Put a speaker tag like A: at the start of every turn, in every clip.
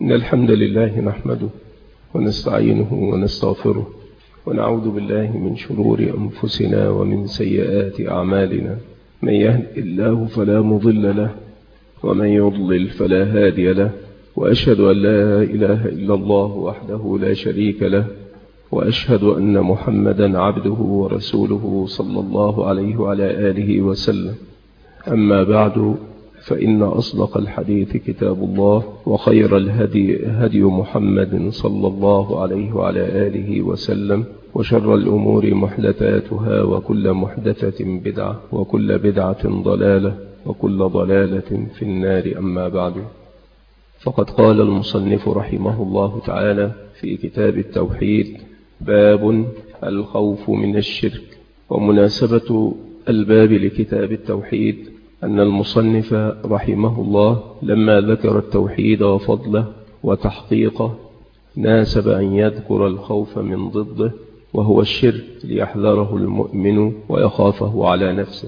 A: إن الحمد لله نحمده ونستعينه ونستغفره ونعوذ بالله من شرور أنفسنا ومن سيئات أعمالنا. من يهد الله فلا مضل له ومن يضلل فلا هادي له، وأشهد أن لا إله إلا الله وحده لا شريك له، وأشهد أن محمدا عبده ورسوله صلى الله عليه وعلى آله وسلم. أما بعد، فإن أصدق الحديث كتاب الله، وخير الهدي هدي محمد صلى الله عليه وعلى آله وسلم، وشر الأمور محدثاتها، وكل محدثة بدعة، وكل بدعة ضلالة، وكل ضلالة في النار. أما بعد، فقد قال المصنف رحمه الله تعالى في كتاب التوحيد: باب الخوف من الشرك. ومناسبة الباب لكتاب التوحيد أن المصنف رحمه الله لما ذكر التوحيد وفضله وتحقيقه ناسب أن يذكر الخوف من ضده، وهو الشرك، ليحذره المؤمن ويخافه على نفسه.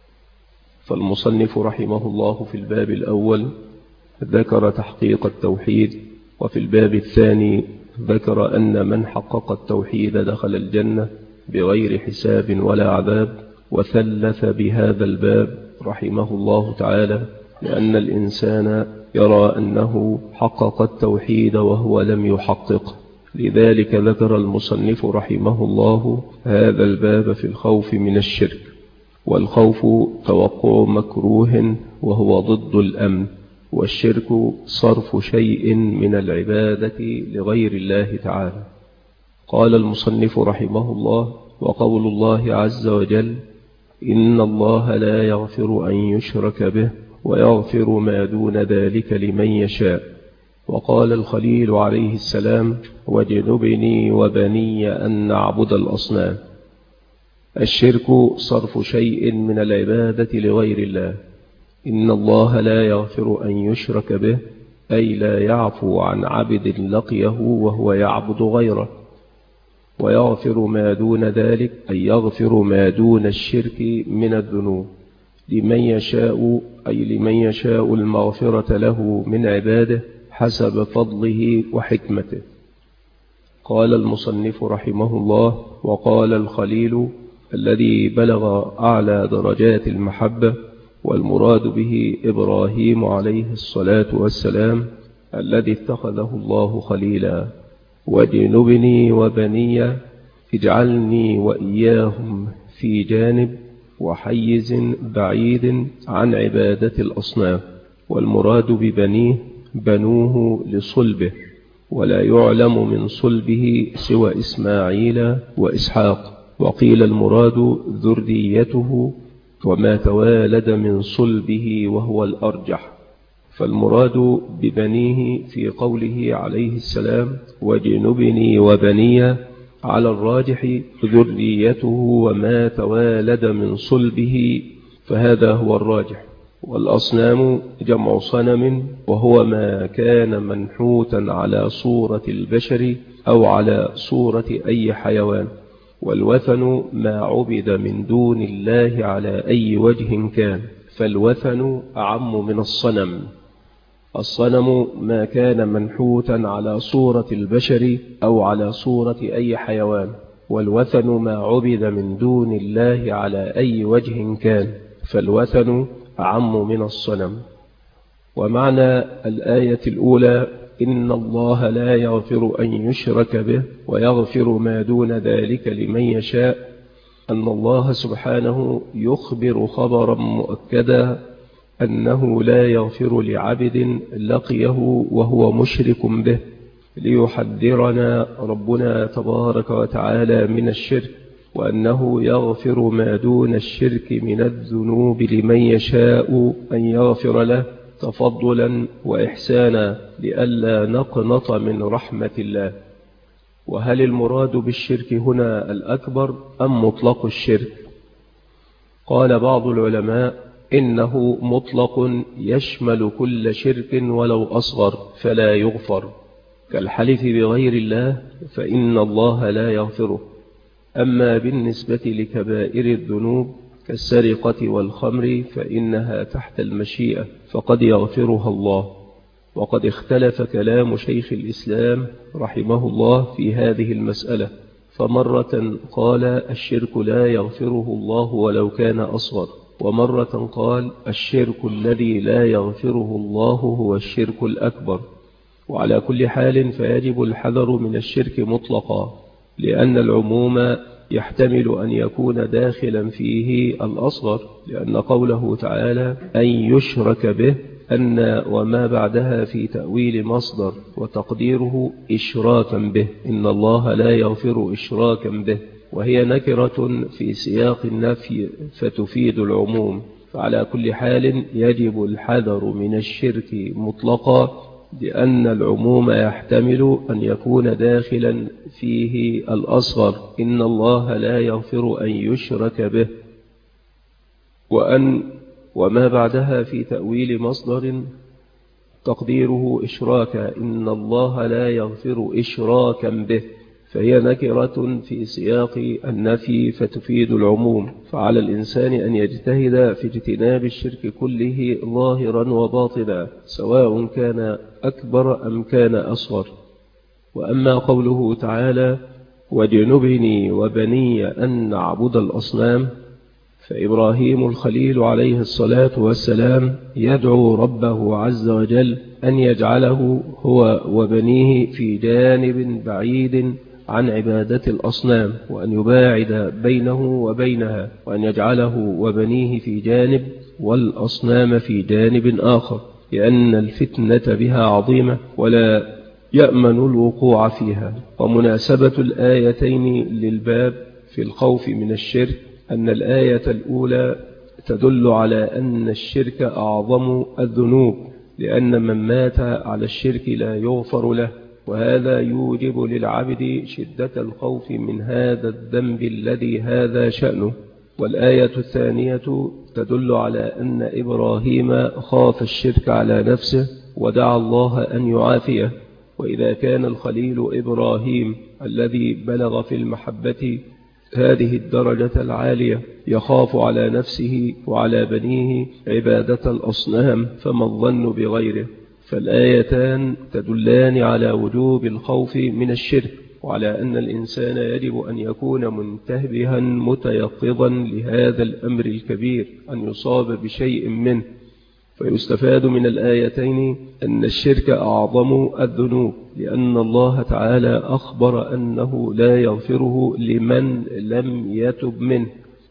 A: فالمصنف رحمه الله في الباب الأول ذكر تحقيق التوحيد، وفي الباب الثاني ذكر أن من حقق التوحيد دخل الجنة بغير حساب ولا عذاب. وثلث بهذا الباب رحمه الله تعالى لأن الإنسان يرى أنه حقق التوحيد وهو لم يحققه، لذلك ذكر المصنف رحمه الله هذا الباب في الخوف من الشرك. والخوف توقع مكروه وهو ضد الأمن، والشرك صرف شيء من العبادة لغير الله تعالى. قال المصنف رحمه الله: وقول الله عز وجل: إن الله لا يغفر أن يشرك به ويغفر ما دون ذلك لمن يشاء. وقال الخليل عليه السلام: واجنبني وبني أن نعبد الأصنام. الشرك صرف شيء من العبادة لغير الله. إن الله لا يغفر أن يشرك به، أي لا يعفو عن عبد لقيه وهو يعبد غيره. ويغفر ما دون ذلك، أي يغفر ما دون الشرك من الذنوب لمن يشاء، أي لمن يشاء المغفرة له من عباده حسب فضله وحكمته. قال المصنف رحمه الله: وقال الخليل الذي بلغ أعلى درجات المحبة، والمراد به إبراهيم عليه الصلاة والسلام الذي اتخذه الله خليلا. واجنبني وبني، اجعلني وإياهم في جانب وحيز بعيد عن عبادة الأصنام. والمراد ببنيه بنوه لصلبه، ولا يعلم من صلبه سوى إسماعيل وإسحاق. وقيل المراد ذريته وما توالد من صلبه، وهو الأرجح. فالمراد ببنيه في قوله عليه السلام: واجنبني وبني، على الراجح ذريته وما توالد من صلبه، فهذا هو الراجح. والأصنام جمع صنم، وهو ما كان منحوتا على صورة البشر أو على صورة أي حيوان. والوثن ما عبد من دون الله على أي وجه كان، فالوثن أعم من الصنم. الصنم ما كان منحوتا على صورة البشر أو على صورة أي حيوان، والوثن ما عبد من دون الله على أي وجه كان، فالوثن أعم من الصنم. ومعنى الآية الأولى: إن الله لا يغفر أن يشرك به ويغفر ما دون ذلك لمن يشاء، أن الله سبحانه يخبر خبرا مؤكدا أنه لا يغفر لعبد لقيه وهو مشرك به، ليحذرنا ربنا تبارك وتعالى من الشرك، وأنه يغفر ما دون الشرك من الذنوب لمن يشاء أن يغفر له تفضلا وإحسانا، لئلا نقنط من رحمة الله. وهل المراد بالشرك هنا الأكبر أم مطلق الشرك؟ قال بعض العلماء: إنه مطلق يشمل كل شرك ولو أصغر فلا يغفر، كالحلف بغير الله فإن الله لا يغفره. أما بالنسبة لكبائر الذنوب كالسرقة والخمر فإنها تحت المشيئة، فقد يغفرها الله. وقد اختلف كلام شيخ الإسلام رحمه الله في هذه المسألة، فمرة قال الشرك لا يغفره الله ولو كان أصغر، ومرة قال الشرك الذي لا يغفره الله هو الشرك الأكبر. وعلى كل حال فيجب الحذر من الشرك مطلقا، لأن العموم يحتمل أن يكون داخلا فيه الأصغر، لأن قوله تعالى أن يشرك به أن وما بعدها في تأويل مصدر وتقديره إشراكا به، إن الله لا يغفر إشراكا به، وهي نكرة في سياق النفي فتفيد العموم. فعلى كل حال يجب الحذر من الشرك مطلقا، لأن العموم يحتمل أن يكون داخلا فيه الأصغر، إن الله لا يغفر أن يشرك به، وما بعدها في تأويل مصدر تقديره إشراكا، إن الله لا يغفر إشراكا به، فهي نكرة في سياق النفي فتفيد العموم. فعلى الإنسان أن يجتهد في اجتناب الشرك كله ظاهرا وباطنا، سواء كان أكبر أم كان أصغر. وأما قوله تعالى واجنبني وبني أن نعبد الأصنام، فإبراهيم الخليل عليه الصلاة والسلام يدعو ربه عز وجل أن يجعله هو وبنيه في جانب بعيد عن عبادة الأصنام، وأن يباعد بينه وبينها، وأن يجعله وبنيه في جانب والأصنام في جانب آخر، لأن الفتنة بها عظيمة ولا يأمن الوقوع فيها. ومناسبة الآيتين للباب في الخوف من الشرك أن الآية الأولى تدل على أن الشرك أعظم الذنوب، لأن من مات على الشرك لا يغفر له، وهذا يوجب للعبد شدة الخوف من هذا الذنب الذي هذا شأنه. والآية الثانية تدل على أن إبراهيم خاف الشرك على نفسه ودعا الله أن يعافيه. وإذا كان الخليل إبراهيم الذي بلغ في المحبة هذه الدرجة العالية يخاف على نفسه وعلى بنيه عبادة الأصنام، فما الظن بغيره؟ فالآيتان تدلان على وجوب الخوف من الشرك، وعلى أن الإنسان يجب أن يكون منتبها متيقظا لهذا الأمر الكبير، أن يصاب بشيء منه. فيستفاد من الآيتين أن الشرك أعظم الذنوب، لأن الله تعالى أخبر أنه لا يغفره لمن لم يتب منه،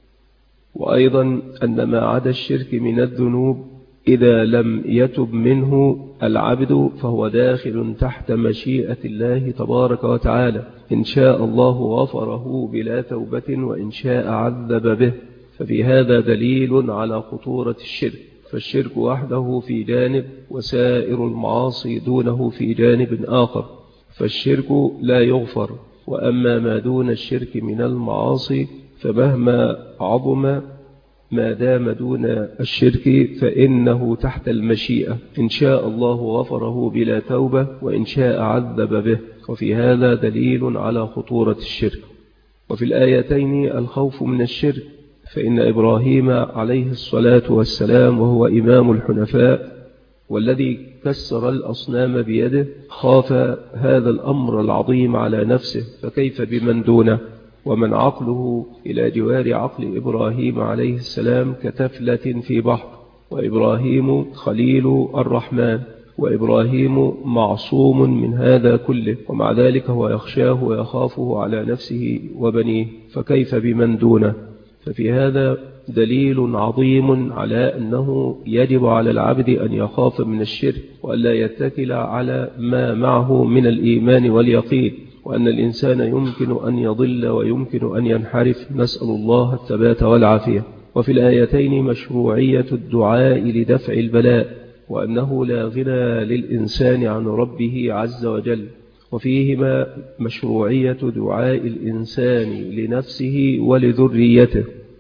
A: وأيضا أن ما عدا الشرك من الذنوب إذا لم يتب منه العبد فهو داخل تحت مشيئة الله تبارك وتعالى، إن شاء الله غفره بلا توبة وإن شاء عذب به. ففي هذا دليل على خطورة الشرك، فالشرك وحده في جانب وسائر المعاصي دونه في جانب آخر، فالشرك لا يغفر. وأما ما دون الشرك من المعاصي فمهما عظم ما دام دون الشرك فإنه تحت المشيئة، إن شاء الله غفره بلا توبة وإن شاء عذب به. وفي هذا دليل على خطورة الشرك. وفي الآيتين الخوف من الشرك، فإن إبراهيم عليه الصلاة والسلام وهو إمام الحنفاء والذي كسر الأصنام بيده خاف هذا الأمر العظيم على نفسه، فكيف بمن دونه؟ ومن عقله إلى جوار عقل إبراهيم عليه السلام كتفلة في بحر، وإبراهيم خليل الرحمن، وإبراهيم معصوم من هذا كله، ومع ذلك هو يخشاه ويخافه على نفسه وبنيه، فكيف بمن دونه؟ ففي هذا دليل عظيم على أنه يجب على العبد أن يخاف من الشرك وألا يتكل على ما معه من الإيمان واليقين، وأن الإنسان يمكن أن يضل ويمكن أن ينحرف، نسأل الله الثبات والعافية. وفي الآيتين مشروعية الدعاء لدفع البلاء، وأنه لا غنى للإنسان عن ربه عز وجل، وفيهما مشروعية دعاء الإنسان لنفسه ولذريته.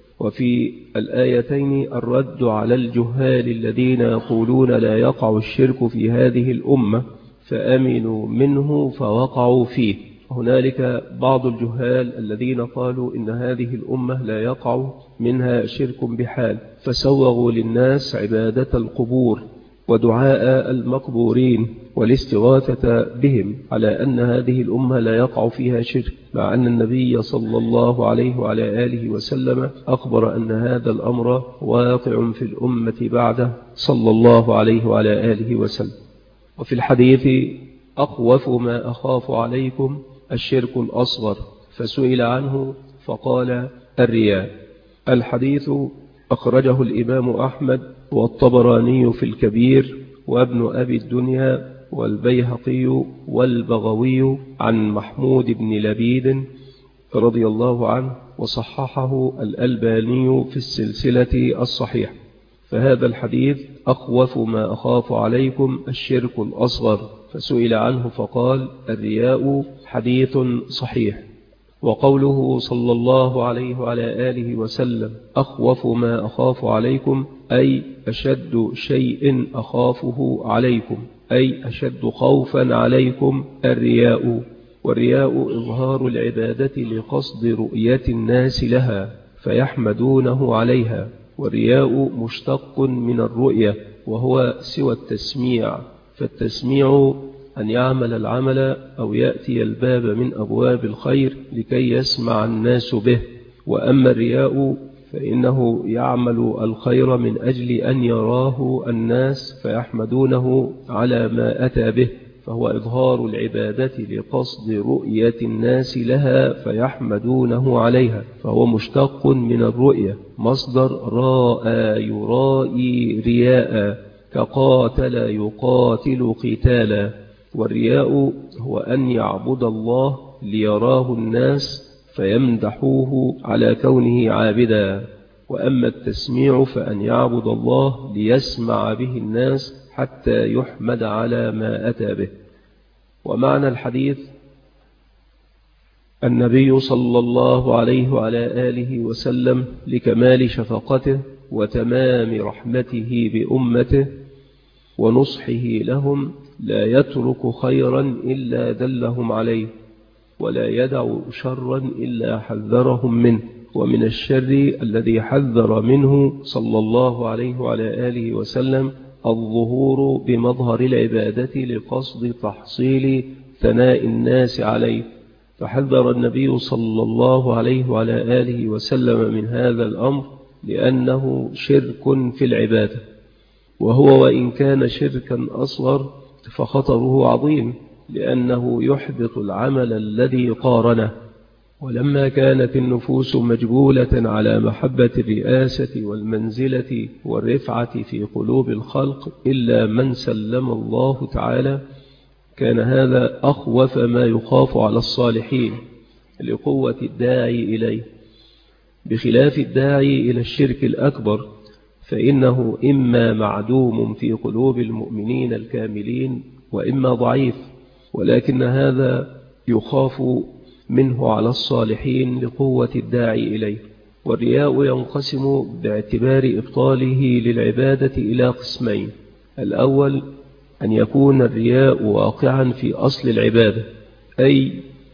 A: وفي الآيتين الرد على الجهال الذين يقولون لا يقع الشرك في هذه الأمة فأمنوا منه فوقعوا فيه. هنالك بعض الجهال الذين قالوا إن هذه الأمة لا يقع منها شرك بحال، فسوغوا للناس عبادة القبور ودعاء المقبورين والاستغاثة بهم، على أن هذه الأمة لا يقع فيها شرك، مع أن النبي صلى الله عليه وعلى آله وسلم أخبر أن هذا الأمر واقع في الأمة بعده صلى الله عليه وعلى آله وسلم. وفي الحديث: أخوف ما أخاف عليكم الشرك الأصغر، فسئل عنه فقال: الرياء. الحديث أخرجه الإمام أحمد والطبراني في الكبير وابن أبي الدنيا والبيهقي والبغوي عن محمود بن لبيد رضي الله عنه، وصححه الألباني في السلسلة الصحيحة. فهذا الحديث: أخوف ما أخاف عليكم الشرك الأصغر، فسئل عنه فقال: الرياء، حديث صحيح. وقوله صلى الله عليه وعلى آله وسلم: أخوف ما أخاف عليكم، أي أشد شيء أخافه عليكم، أي أشد خوفا عليكم الرياء. والرياء إظهار العبادة لقصد رؤية الناس لها فيحمدونه عليها. والرياء مشتق من الرؤية، وهو سوى التسميع، فالتسميع أن يعمل العمل أو يأتي الباب من أبواب الخير لكي يسمع الناس به. وأما الرياء فإنه يعمل الخير من أجل أن يراه الناس فيحمدونه على ما أتى به، فهو إظهار العبادة لقصد رؤية الناس لها فيحمدونه عليها، فهو مشتق من الرؤية، مصدر راء يرائي رياء، كقاتل يقاتل قتالا. والرياء هو أن يعبد الله ليراه الناس فيمدحوه على كونه عابدا. وأما التسميع فأن يعبد الله ليسمع به الناس حتى يحمد على ما أتى به. ومعنى الحديث: النبي صلى الله عليه وعلى آله وسلم لكمال شفقته وتمام رحمته بأمته ونصحه لهم لا يترك خيرا إلا دلهم عليه، ولا يدع شرا إلا حذرهم منه. ومن الشر الذي حذر منه صلى الله عليه وعلى آله وسلم الظهور بمظهر العبادة لقصد تحصيل ثناء الناس عليه، فحذر النبي صلى الله عليه وعلى آله وسلم من هذا الأمر لأنه شرك في العبادة، وهو وإن كان شركا أصغر فخطره عظيم، لأنه يحبط العمل الذي قارنه. ولما كانت النفوس مجبولة على محبة الرئاسة والمنزلة والرفعة في قلوب الخلق إلا من سلم الله تعالى، كان هذا أخوف ما يخاف على الصالحين لقوة الداعي إليه، بخلاف الداعي إلى الشرك الأكبر، فإنه إما معدوم في قلوب المؤمنين الكاملين وإما ضعيف، ولكن هذا يخاف منه على الصالحين لقوة الداعي إليه. والرياء ينقسم باعتبار إبطاله للعبادة إلى قسمين: الأول أن يكون الرياء واقعا في أصل العبادة، أي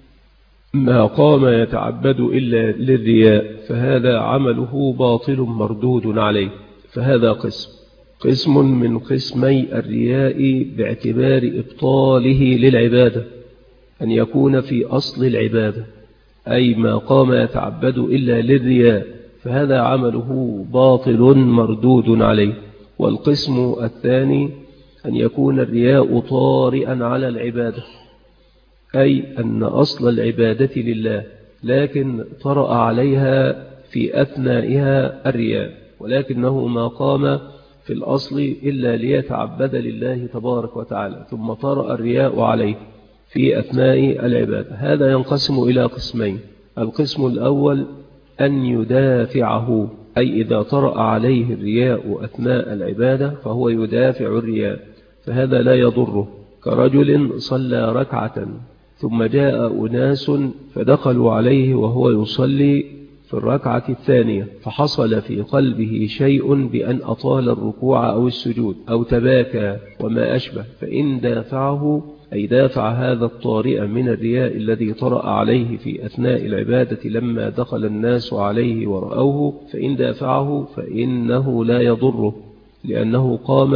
A: ما قام يتعبد إلا للرياء فهذا عمله باطل مردود عليه، فهذا قسم من قسمي الرياء باعتبار إبطاله للعبادة، أن يكون في أصل العبادة، أي ما قام يتعبد إلا للرياء فهذا عمله باطل مردود عليه. والقسم الثاني أن يكون الرياء طارئا على العبادة، أي أن أصل العبادة لله لكن طرأ عليها في أثنائها الرياء، ولكنه ما قام في الأصل إلا ليتعبد لله تبارك وتعالى، ثم طرأ الرياء عليه في أثناء العبادة. هذا ينقسم إلى قسمين: القسم الأول أن يدافعه، أي إذا طرأ عليه الرياء أثناء العبادة فهو يدافع الرياء، فهذا لا يضره، كرجل صلى ركعة ثم جاء أناس فدخلوا عليه وهو يصلي في الركعة الثانية، فحصل في قلبه شيء بأن أطال الركوع أو السجود أو تباكى وما أشبه، فإن دافعه، أي دافع هذا الطارئ من الرياء الذي طرأ عليه في أثناء العبادة لما دخل الناس عليه ورأوه، فإن دافعه فإنه لا يضره، لأنه قام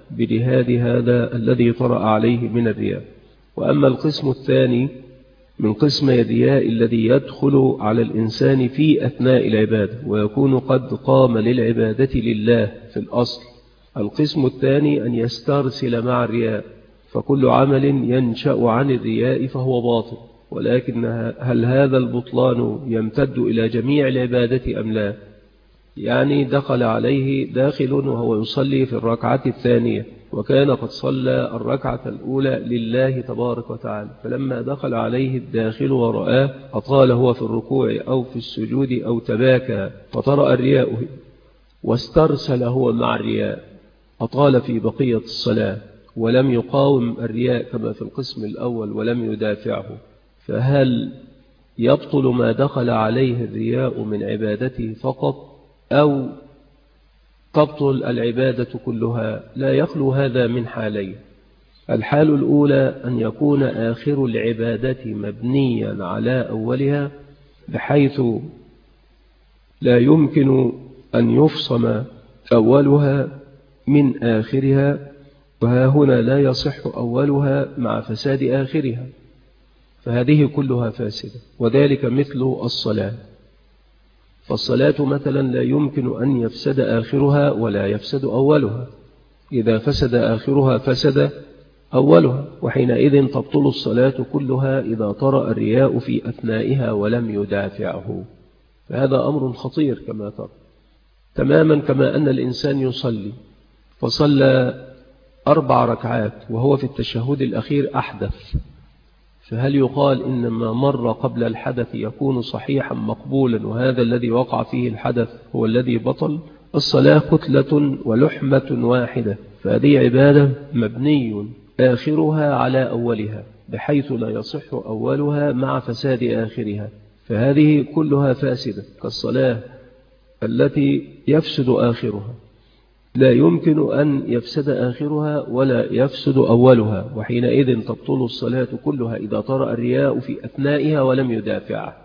A: بجهاد هذا الذي طرأ عليه من الرياء. وأما القسم الثاني من قسم الرياء الذي يدخل على الإنسان في أثناء العبادة ويكون قد قام للعبادة لله في الأصل، القسم الثاني أن يسترسل مع الرياء، فكل عمل ينشأ عن الرياء فهو باطل. ولكن هل هذا البطلان يمتد إلى جميع العبادة أم لا؟ يعني دخل عليه داخل وهو يصلي في الركعة الثانية وكان قد صلى الركعة الأولى لله تبارك وتعالى، فلما دخل عليه الداخل ورآه أطال هو في الركوع أو في السجود أو تباكى فطرأ الرياء واسترسل هو مع الرياء، أطال في بقية الصلاة ولم يقاوم الرياء كما في القسم الأول ولم يدافعه، فهل يبطل ما دخل عليه الرياء من عبادته فقط أو تبطل العبادة كلها؟ لا يخلو هذا من حالين. الحال الأولى أن يكون آخر العبادة مبنيا على أولها بحيث لا يمكن أن يفصم أولها من آخرها، وها هنا لا يصح أولها مع فساد آخرها، فهذه كلها فاسدة. وذلك مثل الصلاة، فالصلاة مثلا لا يمكن أن يفسد آخرها ولا يفسد أولها، إذا فسد آخرها فسد أولها، وحينئذ تبطل الصلاة كلها إذا طرأ الرياء في أثنائها ولم يدافعه، فهذا أمر خطير كما ترى. تماما كما أن الإنسان يصلي فصلى 4 ركعات وهو في التشهد الأخير أحدث، فهل يقال إن ما مر قبل الحدث يكون صحيحا مقبولا وهذا الذي وقع فيه الحدث هو الذي بطل؟ الصلاة كتلة ولحمة واحدة، فهذه عبادة مبني آخرها على أولها بحيث لا يصح أولها مع فساد آخرها، فهذه كلها فاسدة كالصلاة التي يفسد آخرها، لا يمكن أن يفسد آخرها ولا يفسد أولها، وحينئذ تبطل الصلاة كلها إذا طرأ الرياء في أثنائها ولم يدافعه.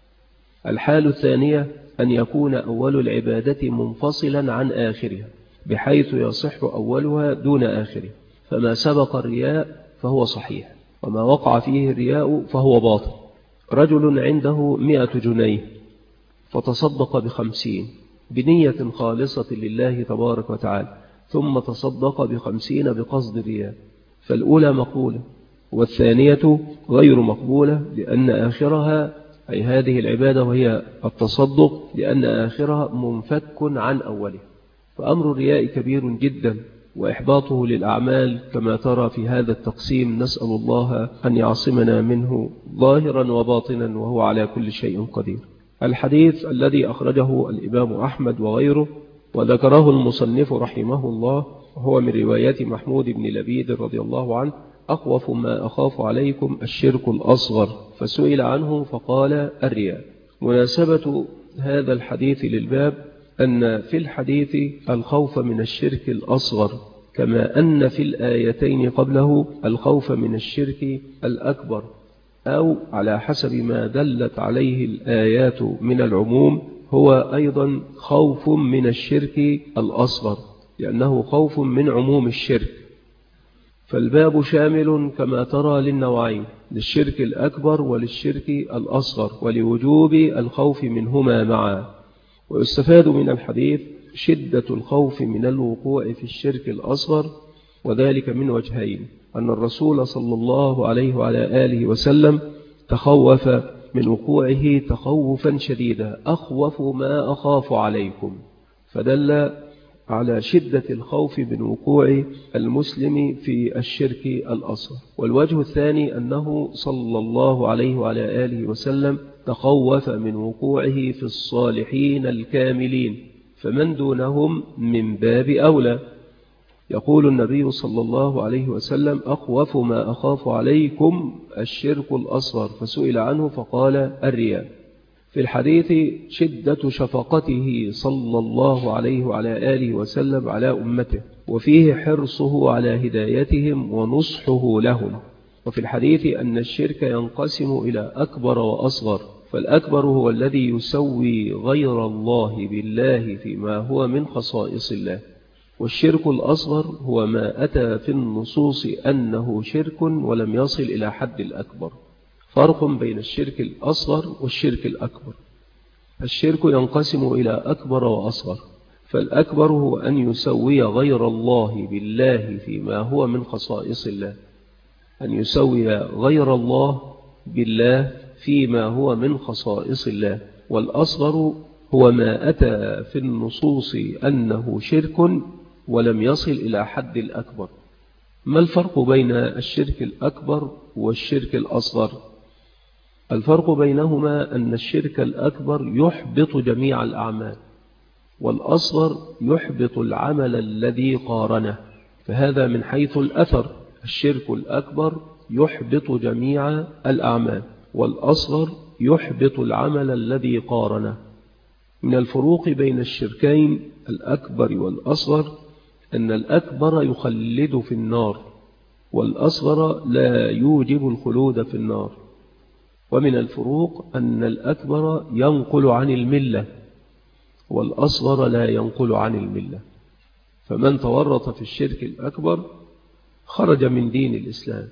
A: الحال الثانية أن يكون أول العبادة منفصلا عن آخرها بحيث يصح أولها دون آخرها، فما سبق الرياء فهو صحيح وما وقع فيه الرياء فهو باطل. رجل عنده 100 جنيه فتصدق ب50 بنية خالصة لله تبارك وتعالى، ثم تصدق ب50 بقصد الرياء، فالأولى مقبولة والثانية غير مقبولة لأن آخرها أي هذه العبادة وهي التصدق لأن آخرها منفك عن أولها. فأمر الرياء كبير جدا وإحباطه للأعمال كما ترى في هذا التقسيم، نسأل الله أن يعصمنا منه ظاهرا وباطنا وهو على كل شيء قدير. الحديث الذي أخرجه الإمام أحمد وغيره وذكره المصنف رحمه الله هو من رواية محمود بن لبيد رضي الله عنه: أخوف ما أخاف عليكم الشرك الأصغر، فسئل عنه فقال الرياء. مناسبة هذا الحديث للباب أن في الحديث الخوف من الشرك الأصغر كما أن في الآيتين قبله الخوف من الشرك الأكبر، أو على حسب ما دلت عليه الآيات من العموم هو أيضا خوف من الشرك الأصغر لأنه خوف من عموم الشرك. فالباب شامل كما ترى للنوعين، للشرك الأكبر وللشرك الأصغر، ولوجوب الخوف منهما معا. ويستفاد من الحديث شدة الخوف من الوقوع في الشرك الأصغر، وذلك من وجهين: أن الرسول صلى الله عليه وعلى آله وسلم تخوف من وقوعه تخوفا شديدا، أخوف ما أخاف عليكم، فدل على شدة الخوف من وقوع المسلم في الشرك الأصغر. والوجه الثاني أنه صلى الله عليه وعلى آله وسلم تخوف من وقوعه في الصالحين الكاملين، فمن دونهم من باب أولى. يقول النبي صلى الله عليه وسلم: أخوف ما أخاف عليكم الشرك الأصغر، فسئل عنه فقال الرياء. في الحديث شدة شفقته صلى الله عليه وعلى آله وسلم على أمته، وفيه حرصه على هدايتهم ونصحه لهم. وفي الحديث أن الشرك ينقسم إلى أكبر وأصغر، فالأكبر هو الذي يسوي غير الله بالله فيما هو من خصائص الله، والشرك الأصغر هو ما أتى في النصوص أنه شرك ولم يصل إلى حد الأكبر. فرق بين الشرك الأصغر والشرك الأكبر. الشرك ينقسم إلى أكبر وأصغر، فالأكبر هو أن يسوي غير الله بالله فيما هو من خصائص الله، أن يسوي غير الله بالله فيما هو من خصائص الله. والأصغر هو ما أتى في النصوص أنه شرك ولم يصل إلى حد الأكبر. ما الفرق بين الشرك الأكبر والشرك الأصغر؟ الفرق بينهما أن الشرك الأكبر يحبط جميع الأعمال، والأصغر يحبط العمل الذي قارنه. فهذا من حيث الأثر، الشرك الأكبر يحبط جميع الأعمال، والأصغر يحبط العمل الذي قارنه. من الفروق بين الشركين الأكبر والأصغر أن الأكبر يخلد في النار، والأصغر لا يوجب الخلود في النار. ومن الفروق أن الأكبر ينقل عن الملة، والأصغر لا ينقل عن الملة. فمن تورط في الشرك الأكبر خرج من دين الإسلام،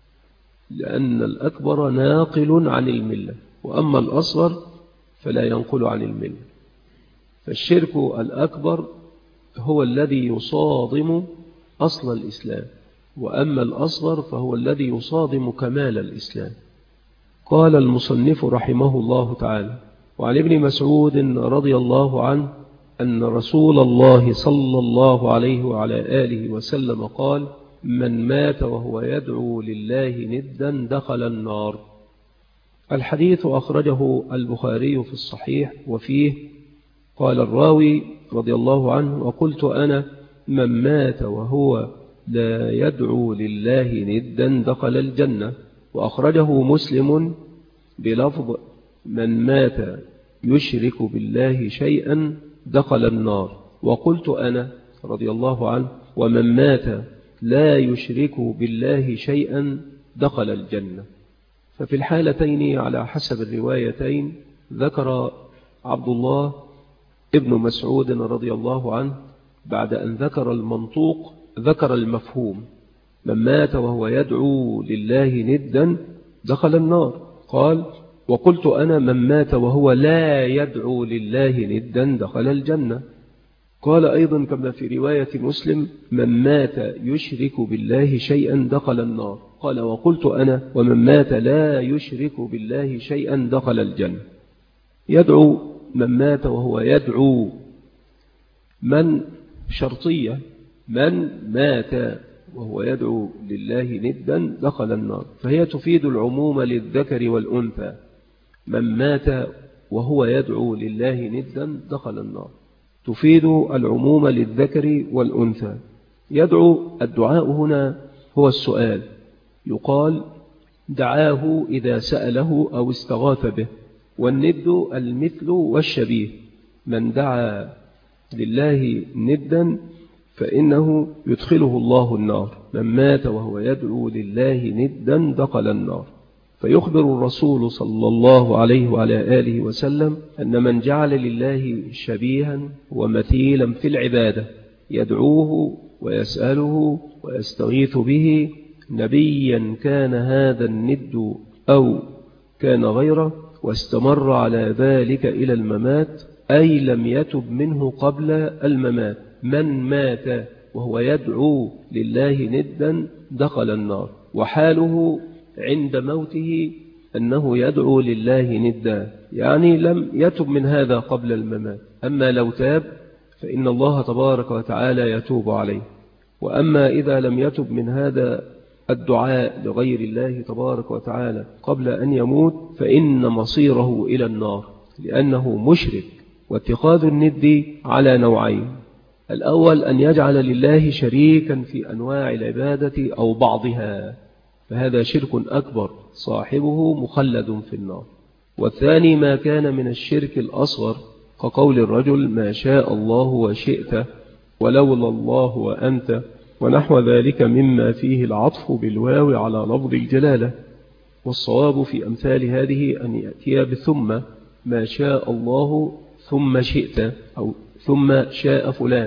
A: لأن الأكبر ناقل عن الملة، وأما الأصغر فلا ينقل عن الملة. فالشرك الأكبر هو الذي يصادم أصل الإسلام، وأما الأصغر فهو الذي يصادم كمال الإسلام. قال المصنف رحمه الله تعالى: وعن ابن مسعود رضي الله عنه أن رسول الله صلى الله عليه وعلى آله وسلم قال: من مات وهو يدعو لله ندا دخل النار. الحديث أخرجه البخاري في الصحيح، وفيه قال الراوي رضي الله عنه: وقلت أنا: من مات وهو لا يدعو لله ندا دخل الجنة. وأخرجه مسلم بلفظ: من مات يشرك بالله شيئا دخل النار. وقلت أنا رضي الله عنه: ومن مات لا يشرك بالله شيئا دخل الجنة. ففي الحالتين على حسب الروايتين ذكر عبد الله ابن مسعود رضي الله عنه بعد أن ذكر المنطوق ذكر المفهوم: من مات وهو يدعو لله ندا دخل النار. قال: وقلت أنا: من مات وهو لا يدعو لله ندا دخل الجنة. قال أيضا كما في رواية مسلم: من مات يشرك بالله شيئا دخل النار. قال: وقلت أنا: ومن مات لا يشرك بالله شيئا دخل الجنة. يدعو من مات وهو يدعو، من شرطية، من مات وهو يدعو لله ندا دخل النار، فهي تفيد العموم للذكر والأنثى. من مات وهو يدعو لله ندا دخل النار تفيد العموم للذكر والأنثى. يدعو، الدعاء هنا هو السؤال، يقال دعاه إذا سأله أو استغاث به. والند المثل والشبيه، من دعا لله ندا فإنه يدخله الله النار. من مات وهو يدعو لله ندا دخل النار. فيخبر الرسول صلى الله عليه وعلى آله وسلم أن من جعل لله شبيها ومثيلا في العبادة يدعوه ويسأله ويستغيث به، نبيا كان هذا الند أو كان غيره، واستمر على ذلك إلى الممات، أي لم يتب منه قبل الممات. من مات وهو يدعو لله ندا دخل النار، وحاله عند موته أنه يدعو لله ندا، يعني لم يتب من هذا قبل الممات. أما لو تاب فإن الله تبارك وتعالى يتوب عليه. وأما إذا لم يتب من هذا الدعاء لغير الله تبارك وتعالى قبل أن يموت فإن مصيره إلى النار، لأنه مشرك. واتخاذ الند على نوعين: الأول أن يجعل لله شريكا في أنواع العبادة أو بعضها، فهذا شرك أكبر صاحبه مخلد في النار. والثاني ما كان من الشرك الأصغر، كقول الرجل: ما شاء الله وشئت ولولا الله وأنت، ونحو ذلك مما فيه العطف بالواو على لفظ الجلالة. والصواب في أمثال هذه أن يأتي بثم، ما شاء الله ثم شئت، أو ثم شاء فلان،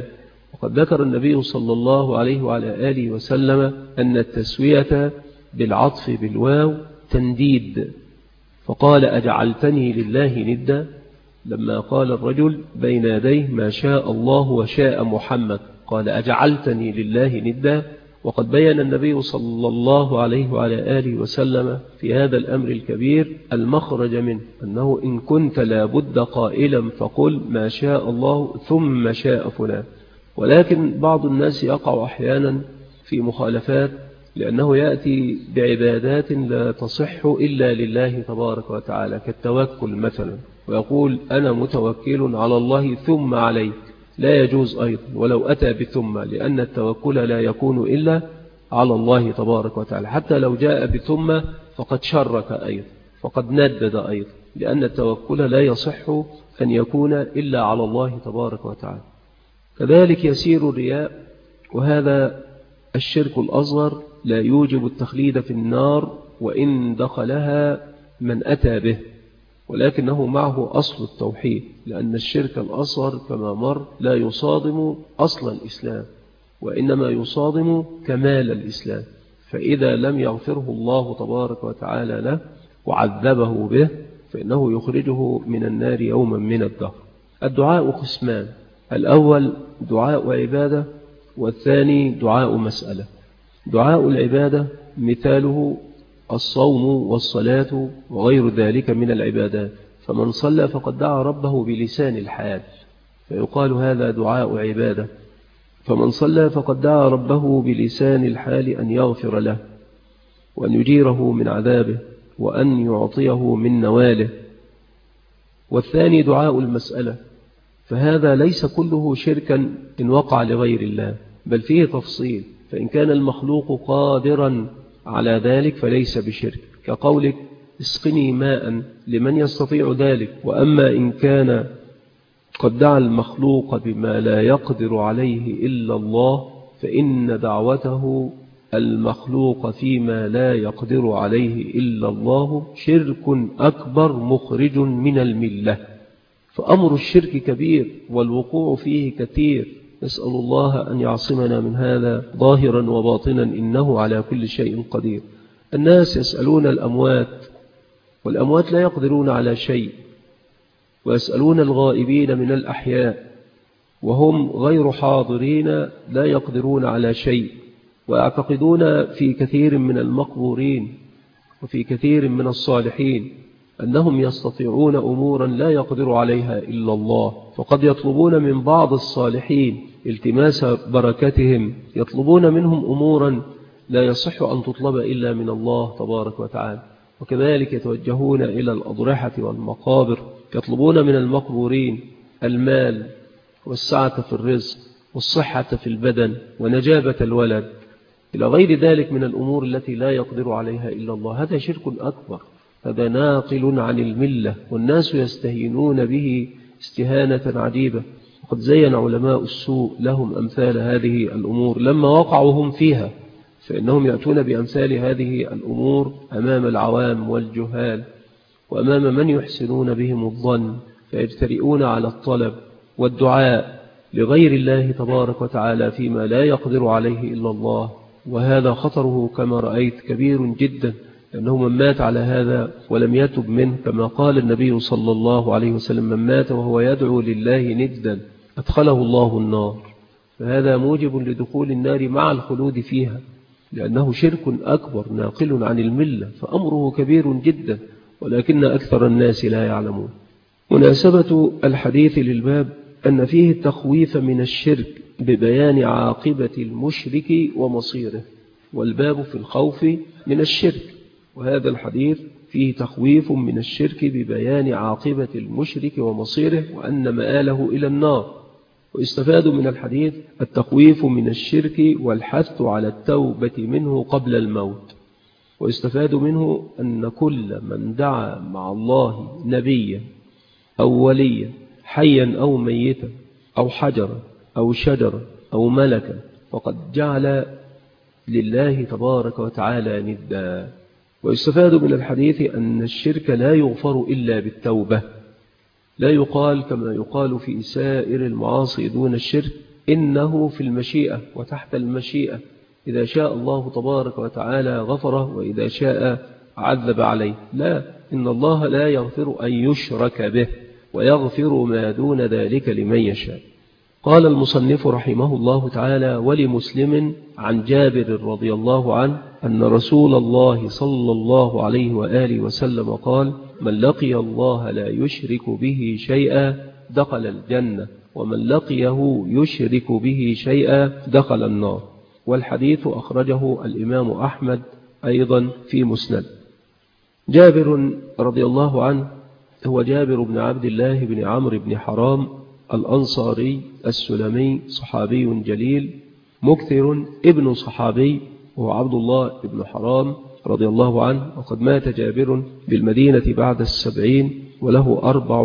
A: وقد ذكر النبي صلى الله عليه وعلى آله وسلم أن التسوية بالعطف بالواو تنديد، فقال أجعلتني لله ندا لما قال الرجل بين يديه ما شاء الله وشاء محمد، قال أجعلتني لله ندا. وقد بين النبي صلى الله عليه وعلى آله وسلم في هذا الأمر الكبير المخرج منه، أنه إن كنت لابد قائلا فقل ما شاء الله ثم شاء فلان. ولكن بعض الناس يقع أحيانا في مخالفات، لأنه يأتي بعبادات لا تصح إلا لله تبارك وتعالى كالتوكل مثلا، ويقول أنا متوكل على الله ثم عليك، لا يجوز أيضا ولو أتى بثم، لأن التوكل لا يكون إلا على الله تبارك وتعالى. حتى لو جاء بثم فقد شرك أيضا، فقد ندد أيضا، لأن التوكل لا يصح أن يكون إلا على الله تبارك وتعالى. كذلك يسير الرياء، وهذا الشرك الأصغر لا يوجب التخليد في النار وإن دخلها من أتى به، ولكنه معه أصل التوحيد، لأن الشرك الأصغر كما مر لا يصادم أصل الإسلام، وإنما يصادم كمال الإسلام. فإذا لم يغفره الله تبارك وتعالى له وعذبه به فإنه يخرجه من النار يوما من الدهر. الدعاء قسمان، الأول دعاء عبادة، والثاني دعاء مسألة. دعاء العبادة مثاله الصوم والصلاة وغير ذلك من العبادات، فمن صلى فقد دعا ربه بلسان الحال فيقال هذا دعاء عبادة، فمن صلى فقد دعا ربه بلسان الحال أن يغفر له وأن يجيره من عذابه وأن يعطيه من نواله. والثاني دعاء المسألة، فهذا ليس كله شركا إن وقع لغير الله، بل فيه تفصيل، فإن كان المخلوق قادرا على ذلك فليس بشرك، كقولك اسقني ماء لمن يستطيع ذلك. وأما إن كان قد دعا المخلوق بما لا يقدر عليه إلا الله فإن دعوته المخلوق فيما لا يقدر عليه إلا الله شرك أكبر مخرج من الملة. فأمر الشرك كبير والوقوع فيه كثير، نسأل الله أن يعصمنا من هذا ظاهرا وباطنا، إنه على كل شيء قدير. الناس يسألون الأموات والأموات لا يقدرون على شيء، ويسألون الغائبين من الأحياء وهم غير حاضرين لا يقدرون على شيء، ويعتقدون في كثير من المقبورين وفي كثير من الصالحين أنهم يستطيعون أمورا لا يقدر عليها إلا الله، فقد يطلبون من بعض الصالحين التماس بركتهم، يطلبون منهم أمورا لا يصح أن تطلب إلا من الله تبارك وتعالى. وكذلك يتوجهون إلى الأضرحة والمقابر، يطلبون من المقبورين المال والسعة في الرزق والصحة في البدن ونجابة الولد إلى غير ذلك من الأمور التي لا يقدر عليها إلا الله. هذا شرك أكبر، هذا ناقل عن الملة، والناس يستهينون به استهانة عجيبة. وقد زين علماء السوء لهم أمثال هذه الأمور لما وقعوا هم فيها، فإنهم يأتون بأمثال هذه الأمور أمام العوام والجهال وأمام من يحسنون بهم الظن، فيجترئون على الطلب والدعاء لغير الله تبارك وتعالى فيما لا يقدر عليه إلا الله. وهذا خطره كما رأيت كبير جدا، لأنه من مات على هذا ولم يتب منه كما قال النبي صلى الله عليه وسلم من مات وهو يدعو لله ندا أدخله الله النار، فهذا موجب لدخول النار مع الخلود فيها، لأنه شرك أكبر ناقل عن الملة، فأمره كبير جدا ولكن أكثر الناس لا يعلمون. مناسبة الحديث للباب أن فيه التخويف من الشرك ببيان عاقبة المشرك ومصيره، والباب في الخوف من الشرك، وهذا الحديث فيه تخويف من الشرك ببيان عاقبة المشرك ومصيره وأن مآله إلى النار. ويستفاد من الحديث التخويف من الشرك والحث على التوبة منه قبل الموت. ويستفاد منه أن كل من دعا مع الله نبيا أو وليا حيا أو ميتا أو حجرا أو شجرا أو ملكا فقد جعل لله تبارك وتعالى ندا. ويستفاد من الحديث أن الشرك لا يغفر إلا بالتوبة، لا يقال كما يقال في سائر المعاصي دون الشرك إنه في المشيئة وتحت المشيئة، إذا شاء الله تبارك وتعالى غفره وإذا شاء عذب عليه. لا، إن الله لا يغفر أن يشرك به ويغفر ما دون ذلك لمن يشاء. قال المصنف رحمه الله تعالى: ولمسلم عن جابر رضي الله عنه أن رسول الله صلى الله عليه وآله وسلم قال: من لقي الله لا يشرك به شيئا دخل الجنة، ومن لقيه يشرك به شيئا دخل النار. والحديث أخرجه الإمام أحمد أيضا في مسند. جابر رضي الله عنه هو جابر بن عبد الله بن عمرو بن حرام الأنصاري السلمي، صحابي جليل مكثر ابن صحابي، وهو عبد الله بن حرام رضي الله عنه. وقد مات جابر بالمدينة بعد 70 وله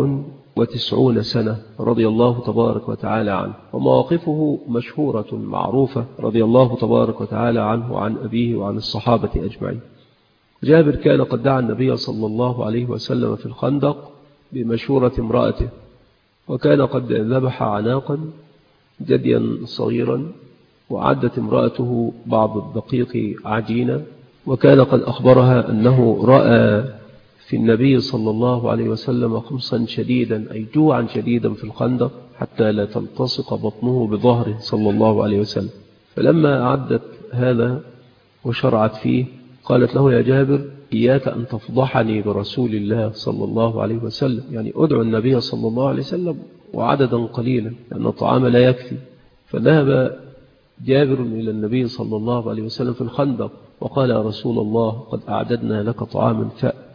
A: 94 سنة رضي الله تبارك وتعالى عنه. ومواقفه مشهورة معروفة رضي الله تبارك وتعالى عنه وعن أبيه وعن الصحابة أجمعين. جابر كان قد دعا النبي صلى الله عليه وسلم في الخندق بمشورة امرأته، وكان قد ذبح عناقا جديا صغيرا، وعدت امرأته بعض الدقيق عجينة، وكان قد أخبرها أنه رأى في النبي صلى الله عليه وسلم خمصا شديدا، أي جوعا شديدا في الخندق حتى لا تلتصق بطنه بظهره صلى الله عليه وسلم. فلما أعدت هذا وشرعت فيه قالت له: يا جابر، إياك أن تفضحني برسول الله صلى الله عليه وسلم، يعني أدعو النبي صلى الله عليه وسلم وعددا قليلا لأن الطعام لا يكفي. فذهب جابر إلى النبي صلى الله عليه وسلم في الخندق وقال: يا رسول الله، قد أعددنا لك طعاما فأت.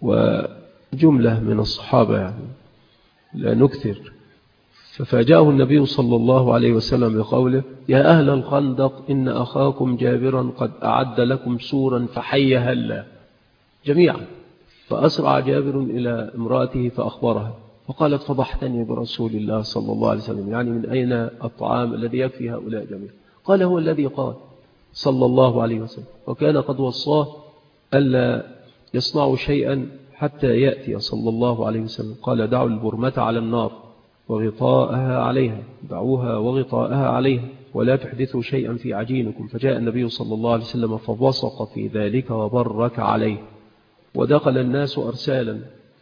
A: وجملة من الصحابة يعني لا نكثر. ففاجأه النبي صلى الله عليه وسلم بقوله: يا أهل الخندق، إن أخاكم جابرا قد أعد لكم سورا فحي هلا جميعا. فأسرع جابر إلى امرأته فأخبرها، فقالت: فضحتني برسول الله صلى الله عليه وسلم، يعني من أين الطعام الذي يكفي هؤلاء جميعا؟ قال: هو الذي قال صلى الله عليه وسلم، وكان قد وصاه ألا يصنعوا شيئا حتى يأتي صلى الله عليه وسلم. قال: دعوا البرمة على النار وغطاءها عليها، دعوها وغطاءها عليها، ولا تحدثوا شيئا في عجينكم. فجاء النبي صلى الله عليه وسلم فبصق في ذلك وبرك عليه. ودخل الناس أرسالا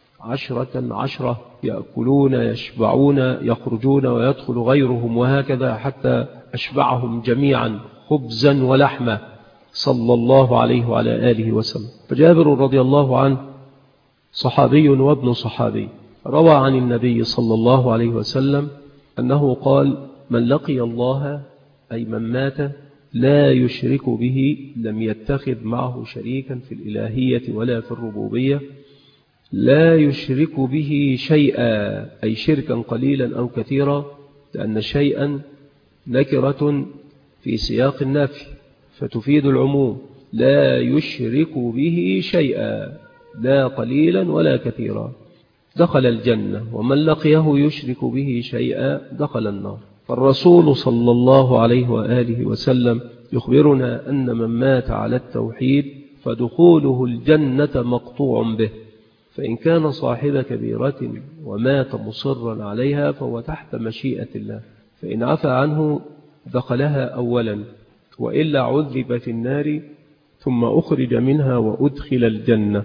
A: 10 يأكلون يشبعون يخرجون ويدخل غيرهم، وهكذا حتى أشبعهم جميعا خبزا ولحمة صلى الله عليه وعلى آله وسلم. فجابر رضي الله عنه صحابي وابن صحابي، روى عن النبي صلى الله عليه وسلم أنه قال: من لقي الله، أي من مات لا يشرك به، لم يتخذ معه شريكا في الإلهية ولا في الربوبية، لا يشرك به شيئا، أي شركا قليلا أو كثيرا، لأن شيئا نكرة في سياق النفي فتفيد العموم. لا يشرك به شيئا، لا قليلا ولا كثيرا، دخل الجنة، ومن لقيه يشرك به شيئا دخل النار. فالرسول صلى الله عليه وآله وسلم يخبرنا أن من مات على التوحيد فدخوله الجنة مقطوع به، فإن كان صاحب كبيرة ومات مصرا عليها فهو تحت مشيئة الله، فإن عفى عنه دخلها أولا، وإلا عذب في النار ثم أخرج منها وأدخل الجنة.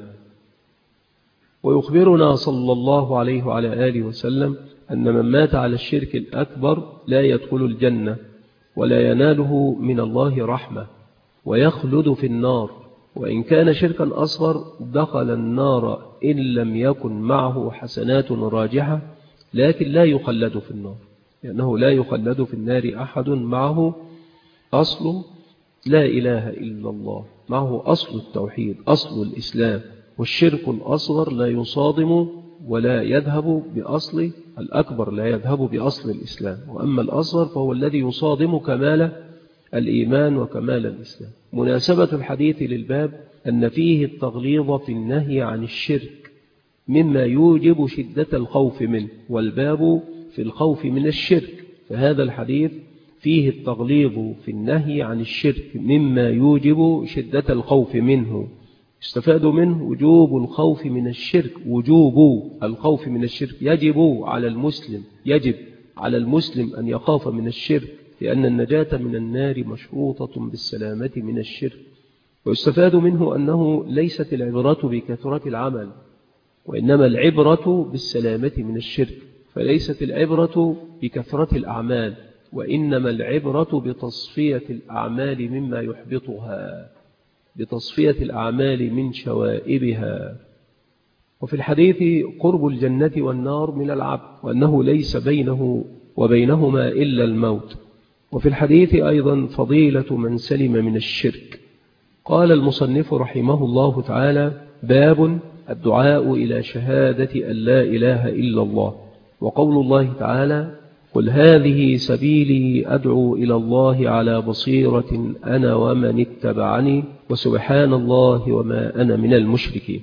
A: ويخبرنا صلى الله عليه وعلى آله وسلم أن من مات على الشرك الأكبر لا يدخل الجنة ولا يناله من الله رحمة ويخلد في النار، وإن كان شركا أصغر دخل النار إن لم يكن معه حسنات راجحة، لكن لا يخلد في النار، لأنه لا يخلد في النار أحد معه أصل لا إله إلا الله، معه أصل التوحيد أصل الإسلام. والشرك الأصغر لا يصادم ولا يذهب بأصل الأكبر، لا يذهب بأصل الإسلام، وأما الأصغر فهو الذي يصادم كمال الإيمان وكمال الإسلام. مناسبة الحديث للباب أن فيه التغليظ في النهي عن الشرك مما يوجب شدة الخوف منه، والباب في الخوف من الشرك، فهذا الحديث فيه التغليظ في النهي عن الشرك مما يوجب شدة الخوف منه. استفاد منه وجوب الخوف من الشرك، وجوب الخوف من الشرك يجب على المسلم أن يخاف من الشرك لأن النجاة من النار مشروطة بالسلامة من الشرك. ويستفاد منه أنه ليست العبرة بكثرة العمل، وإنما العبرة بالسلامة من الشرك، فليست العبرة بكثرة الأعمال، وإنما العبرة بتصفية الأعمال مما يحبطها، بتصفية الأعمال من شوائبها. وفي الحديث قرب الجنة والنار من العبد، وأنه ليس بينه وبينهما إلا الموت. وفي الحديث أيضا فضيلة من سلم من الشرك. قال المصنف رحمه الله تعالى: باب الدعاء إلى شهادة أن لا إله إلا الله. وقول الله تعالى: قل هذه سبيلي أدعو إلى الله على بصيرة أنا ومن اتبعني وسبحان الله وما أنا من المشركين.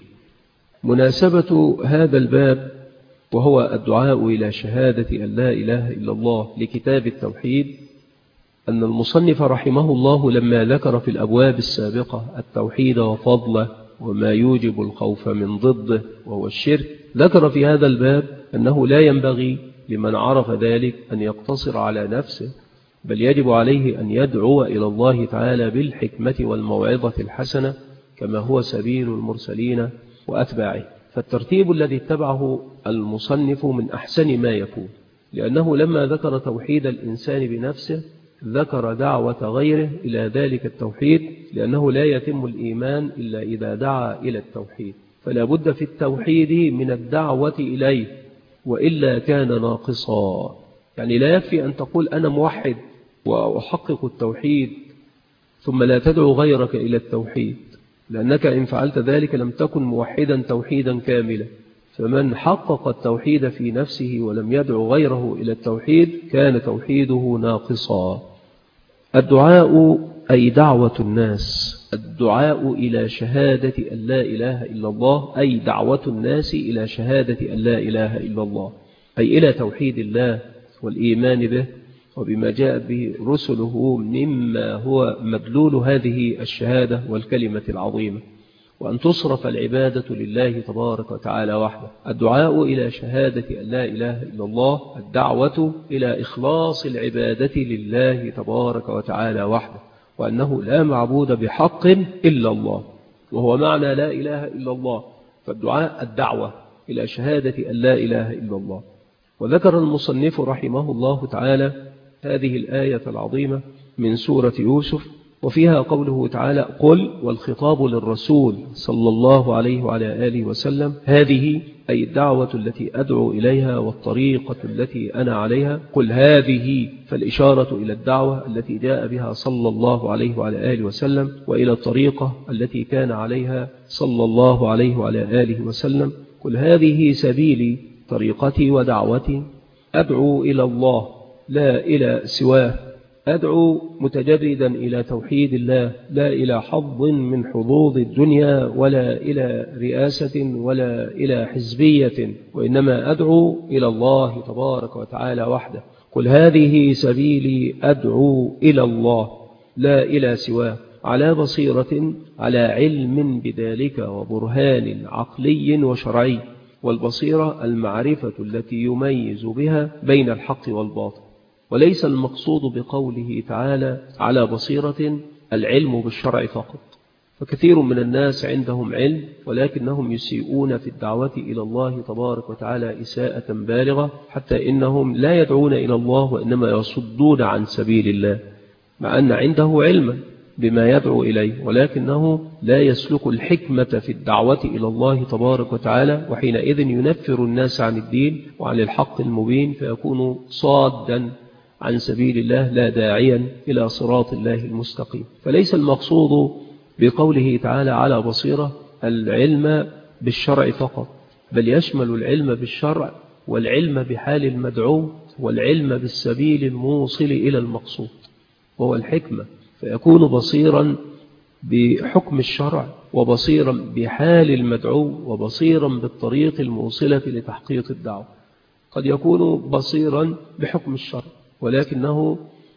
A: مناسبة هذا الباب وهو الدعاء إلى شهادة أن لا إله إلا الله لكتاب التوحيد، أن المصنف رحمه الله لما ذكر في الأبواب السابقة التوحيد وفضله وما يوجب الخوف من ضده وهو الشرك، ذكر في هذا الباب أنه لا ينبغي لمن عرف ذلك أن يقتصر على نفسه، بل يجب عليه أن يدعو إلى الله تعالى بالحكمة والموعظة الحسنة كما هو سبيل المرسلين وأتباعه. فالترتيب الذي اتبعه المصنف من أحسن ما يكون، لأنه لما ذكر توحيد الإنسان بنفسه ذكر دعوة غيره إلى ذلك التوحيد، لأنه لا يتم الإيمان إلا إذا دعا إلى التوحيد، فلا بد في التوحيد من الدعوة إليه، وإلا كان ناقصا. يعني لا يكفي أن تقول أنا موحد وأحقق التوحيد ثم لا تدعو غيرك إلى التوحيد، لأنك إن فعلت ذلك لم تكن موحدا توحيدا كاملا. فمن حقق التوحيد في نفسه ولم يدعو غيره إلى التوحيد كان توحيده ناقصا. الدعاء أي دعوة الناس، الدعاء إلى شهادة أن لا إله إلا الله، أي دعوة الناس إلى شهادة أن لا إله إلا الله، أي إلى توحيد الله والإيمان به وبما جاء به رسله مما هو مدلول هذه الشهادة والكلمة العظيمة، وأن تصرف العبادة لله تبارك وتعالى وحده. الدعاء إلى شهادة أن لا إله إلا الله، الدعوة إلى إخلاص العبادة لله تبارك وتعالى وحده، وأنه لا معبود بحق إلا الله، وهو معنى لا إله إلا الله. فالدعاء الدعوة إلى شهادة أن لا إله إلا الله. وذكر المصنف رحمه الله تعالى هذه الآية العظيمة من سورة يوسف، وفيها قوله تعالى: قل، والخطاب للرسول صلى الله عليه وعلى آله وسلم، هذه أي الدعوة التي أدعو إليها والطريقة التي أنا عليها. قل هذه، فالإشارة إلى الدعوة التي جاء بها صلى الله عليه وعلى آله وسلم، وإلى الطريقة التي كان عليها صلى الله عليه وعلى آله وسلم. قل هذه سبيلي، طريقتي ودعوتي، أدعو إلى الله لا إلى سواه، أدعو متجردا إلى توحيد الله، لا إلى حظ من حظوظ الدنيا ولا إلى رئاسة ولا إلى حزبية، وإنما أدعو إلى الله تبارك وتعالى وحده. قل هذه سبيلي أدعو إلى الله لا إلى سواه، على بصيرة، على علم بذلك وبرهان عقلي وشرعي. والبصيرة المعرفة التي يميز بها بين الحق والباطل، وليس المقصود بقوله تعالى على بصيرة العلم بالشرع فقط. فكثير من الناس عندهم علم ولكنهم يسيئون في الدعوة إلى الله تبارك وتعالى إساءة بالغة، حتى إنهم لا يدعون إلى الله وإنما يصدون عن سبيل الله، مع أن عنده علما بما يدعو إليه، ولكنه لا يسلك الحكمة في الدعوة إلى الله تبارك وتعالى، وحينئذ ينفر الناس عن الدين وعن الحق المبين، فيكون صادا عن سبيل الله لا داعيا إلى صراط الله المستقيم. فليس المقصود بقوله تعالى على بصيرة العلم بالشرع فقط، بل يشمل العلم بالشرع والعلم بحال المدعو والعلم بالسبيل الموصل إلى المقصود وهو الحكمة، فيكون بصيرا بحكم الشرع وبصيرا بحال المدعو وبصيرا بالطريق الموصلة لتحقيق الدعوة. قد يكون بصيرا بحكم الشرع ولكنه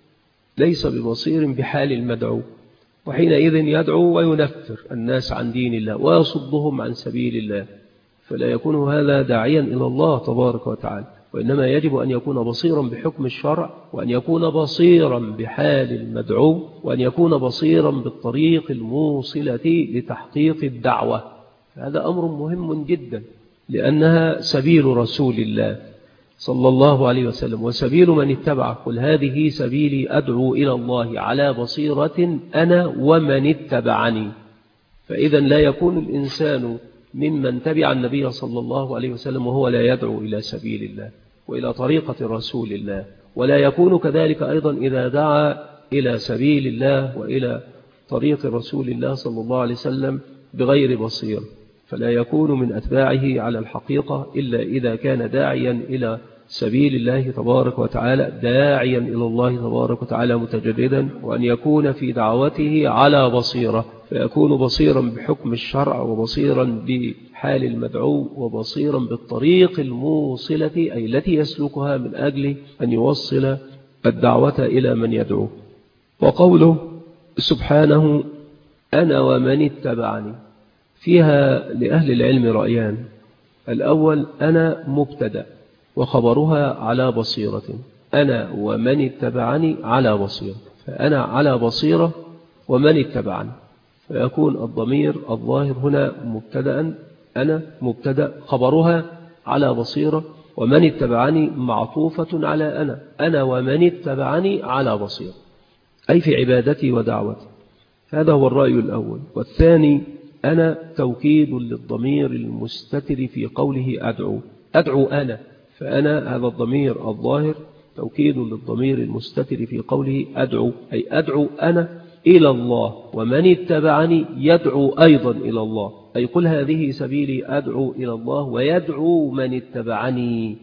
A: ليس ببصير بحال المدعو، وحينئذ يدعو وينفر الناس عن دين الله ويصدهم عن سبيل الله، فلا يكون هذا داعيا إلى الله تبارك وتعالى. وإنما يجب أن يكون بصيرا بحكم الشرع، وأن يكون بصيرا بحال المدعو، وأن يكون بصيرا بالطريق الموصلة لتحقيق الدعوة. هذا أمر مهم جدا، لأنها سبيل رسول الله صلى الله عليه وسلم وسبيل من اتبع. قل هذه سبيلي أدعو إلى الله على بصيرة أنا ومن اتبعني. فإذا لا يكون الإنسان ممن تبع النبي صلى الله عليه وسلم وهو لا يدعو إلى سبيل الله وإلى طريقة رسول الله، ولا يكون كذلك أيضا إذا دعا إلى سبيل الله وإلى طريق رسول الله صلى الله عليه وسلم بغير بصير. فلا يكون من أتباعه على الحقيقة إلا إذا كان داعيا إلى سبيل الله تبارك وتعالى، داعيا إلى الله تبارك وتعالى متجردا، وأن يكون في دعوته على بصيرة، فيكون بصيرا بحكم الشرع، وبصيرا بحال المدعو، وبصيرا بالطريق الموصلة أي التي يسلكها من أجل أن يوصل الدعوة إلى من يدعو. وقوله سبحانه أنا ومن اتبعني فيها لأهل العلم رأيان. الأول أنا مبتدأ وخبرها على بصيرة، أنا ومن اتبعني على بصيرة، فأنا على بصيرة ومن اتبعني، فيكون الضمير الظاهر هنا مبتدأ، أنا مبتدأ خبرها على بصيرة، ومن اتبعني معطوفة على أنا ومن اتبعني على بصيرة، أي في عبادتي ودعوتي. هذا هو الرأي الأول. والثاني أنا توكيد للضمير المستتر في قوله أدعو أنا، فأنا هذا الضمير الظاهر توكيد للضمير المستتر في قوله أدعو، أي أدعو أنا إلى الله، ومن اتبعني يدعو أيضا إلى الله، أي قل هذه سبيلي أدعو إلى الله ويدعو من اتبعني،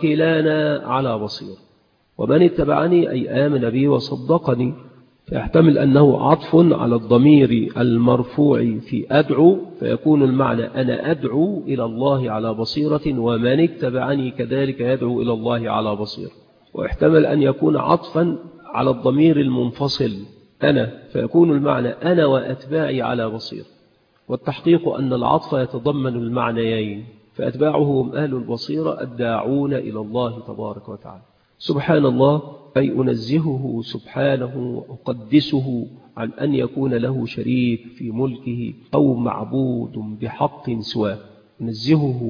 A: وكلانا على بصير. ومن اتبعني أي آمن بي وصدقني، فيحتمل أنه عطف على الضمير المرفوع في أدعو، فيكون المعنى أنا أدعو إلى الله على بصيرة، ومن اتبعني كذلك يدعو إلى الله على بصيرة. واحتمل أن يكون عطفا على الضمير المنفصل أنا، فيكون المعنى أنا وأتباعي على بصير. والتحقيق أن العطف يتضمن المعنيين، فأتباعه هم أهل البصيرة الداعون إلى الله تبارك وتعالى. سبحان الله أي أنزهه سبحانه وأقدسه عن أن يكون له شريك في ملكه أو معبود بحق سواه، أنزهه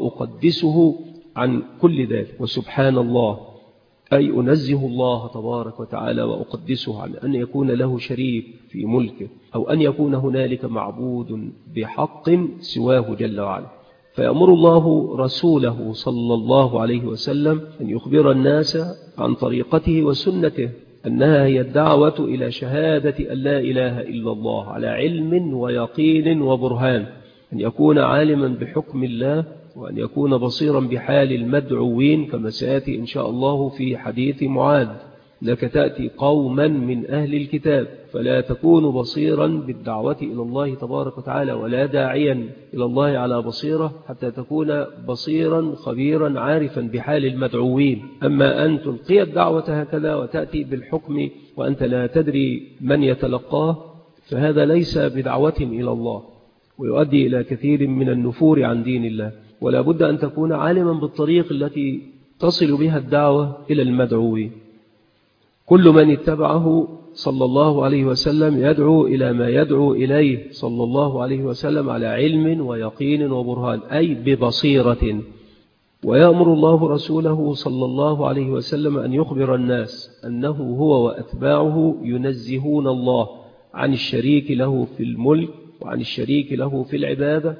A: وأقدسه عن كل ذلك. وسبحان الله أي أنزه الله تبارك وتعالى وأقدسه عن أن يكون له شريك في ملكه أو أن يكون هنالك معبود بحق سواه جل وعلا. فيأمر الله رسوله صلى الله عليه وسلم أن يخبر الناس عن طريقته وسنته، أنها هي الدعوة إلى شهادة أن لا إله إلا الله على علم ويقين وبرهان، أن يكون عالما بحكم الله، وأن يكون بصيرا بحال المدعوين، كما سيأتي إن شاء الله في حديث معاذ لك تأتي قوما من أهل الكتاب، فلا تكون بصيرا بالدعوة إلى الله تبارك وتعالى ولا داعيا إلى الله على بصيرة حتى تكون بصيرا خبيرا عارفا بحال المدعوين. أما أن تلقي الدعوة هكذا وتأتي بالحكم وأنت لا تدري من يتلقاه، فهذا ليس بدعوة إلى الله، ويؤدي إلى كثير من النفور عن دين الله. ولا بد أن تكون عالما بالطريق التي تصل بها الدعوة إلى المدعوين. كل من اتبعه صلى الله عليه وسلم يدعو إلى ما يدعو إليه صلى الله عليه وسلم على علم ويقين وبرهان، أي ببصيرة. ويأمر الله رسوله صلى الله عليه وسلم أن يخبر الناس أنه هو وأتباعه ينزهون الله عن الشريك له في الملك وعن الشريك له في العبادة،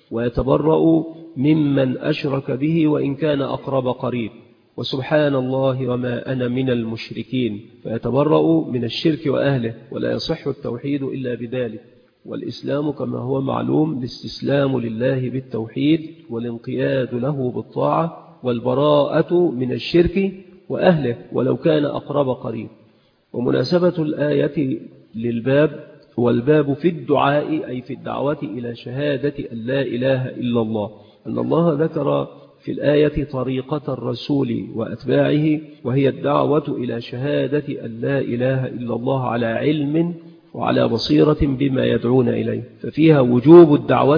A: ويتبرأ ممن أشرك به وإن كان أقرب قريب، وسبحان الله وما أنا من المشركين، فيتبرأ من الشرك وأهله، ولا يصح التوحيد إلا بذلك. والإسلام كما هو معلوم الاستسلام لله بالتوحيد والانقياد له بالطاعة والبراءة من الشرك وأهله ولو كان أقرب قريب. ومناسبة الآية للباب، والباب في الدعاء أي في الدعوة إلى شهادة أن لا إله إلا الله، أن الله ذكر في الآية طريقة الرسول وأتباعه، وهي الدعوة إلى شهادة أن لا إله إلا الله على علم وعلى بصيرة بما يدعون إليه، ففيها وجوب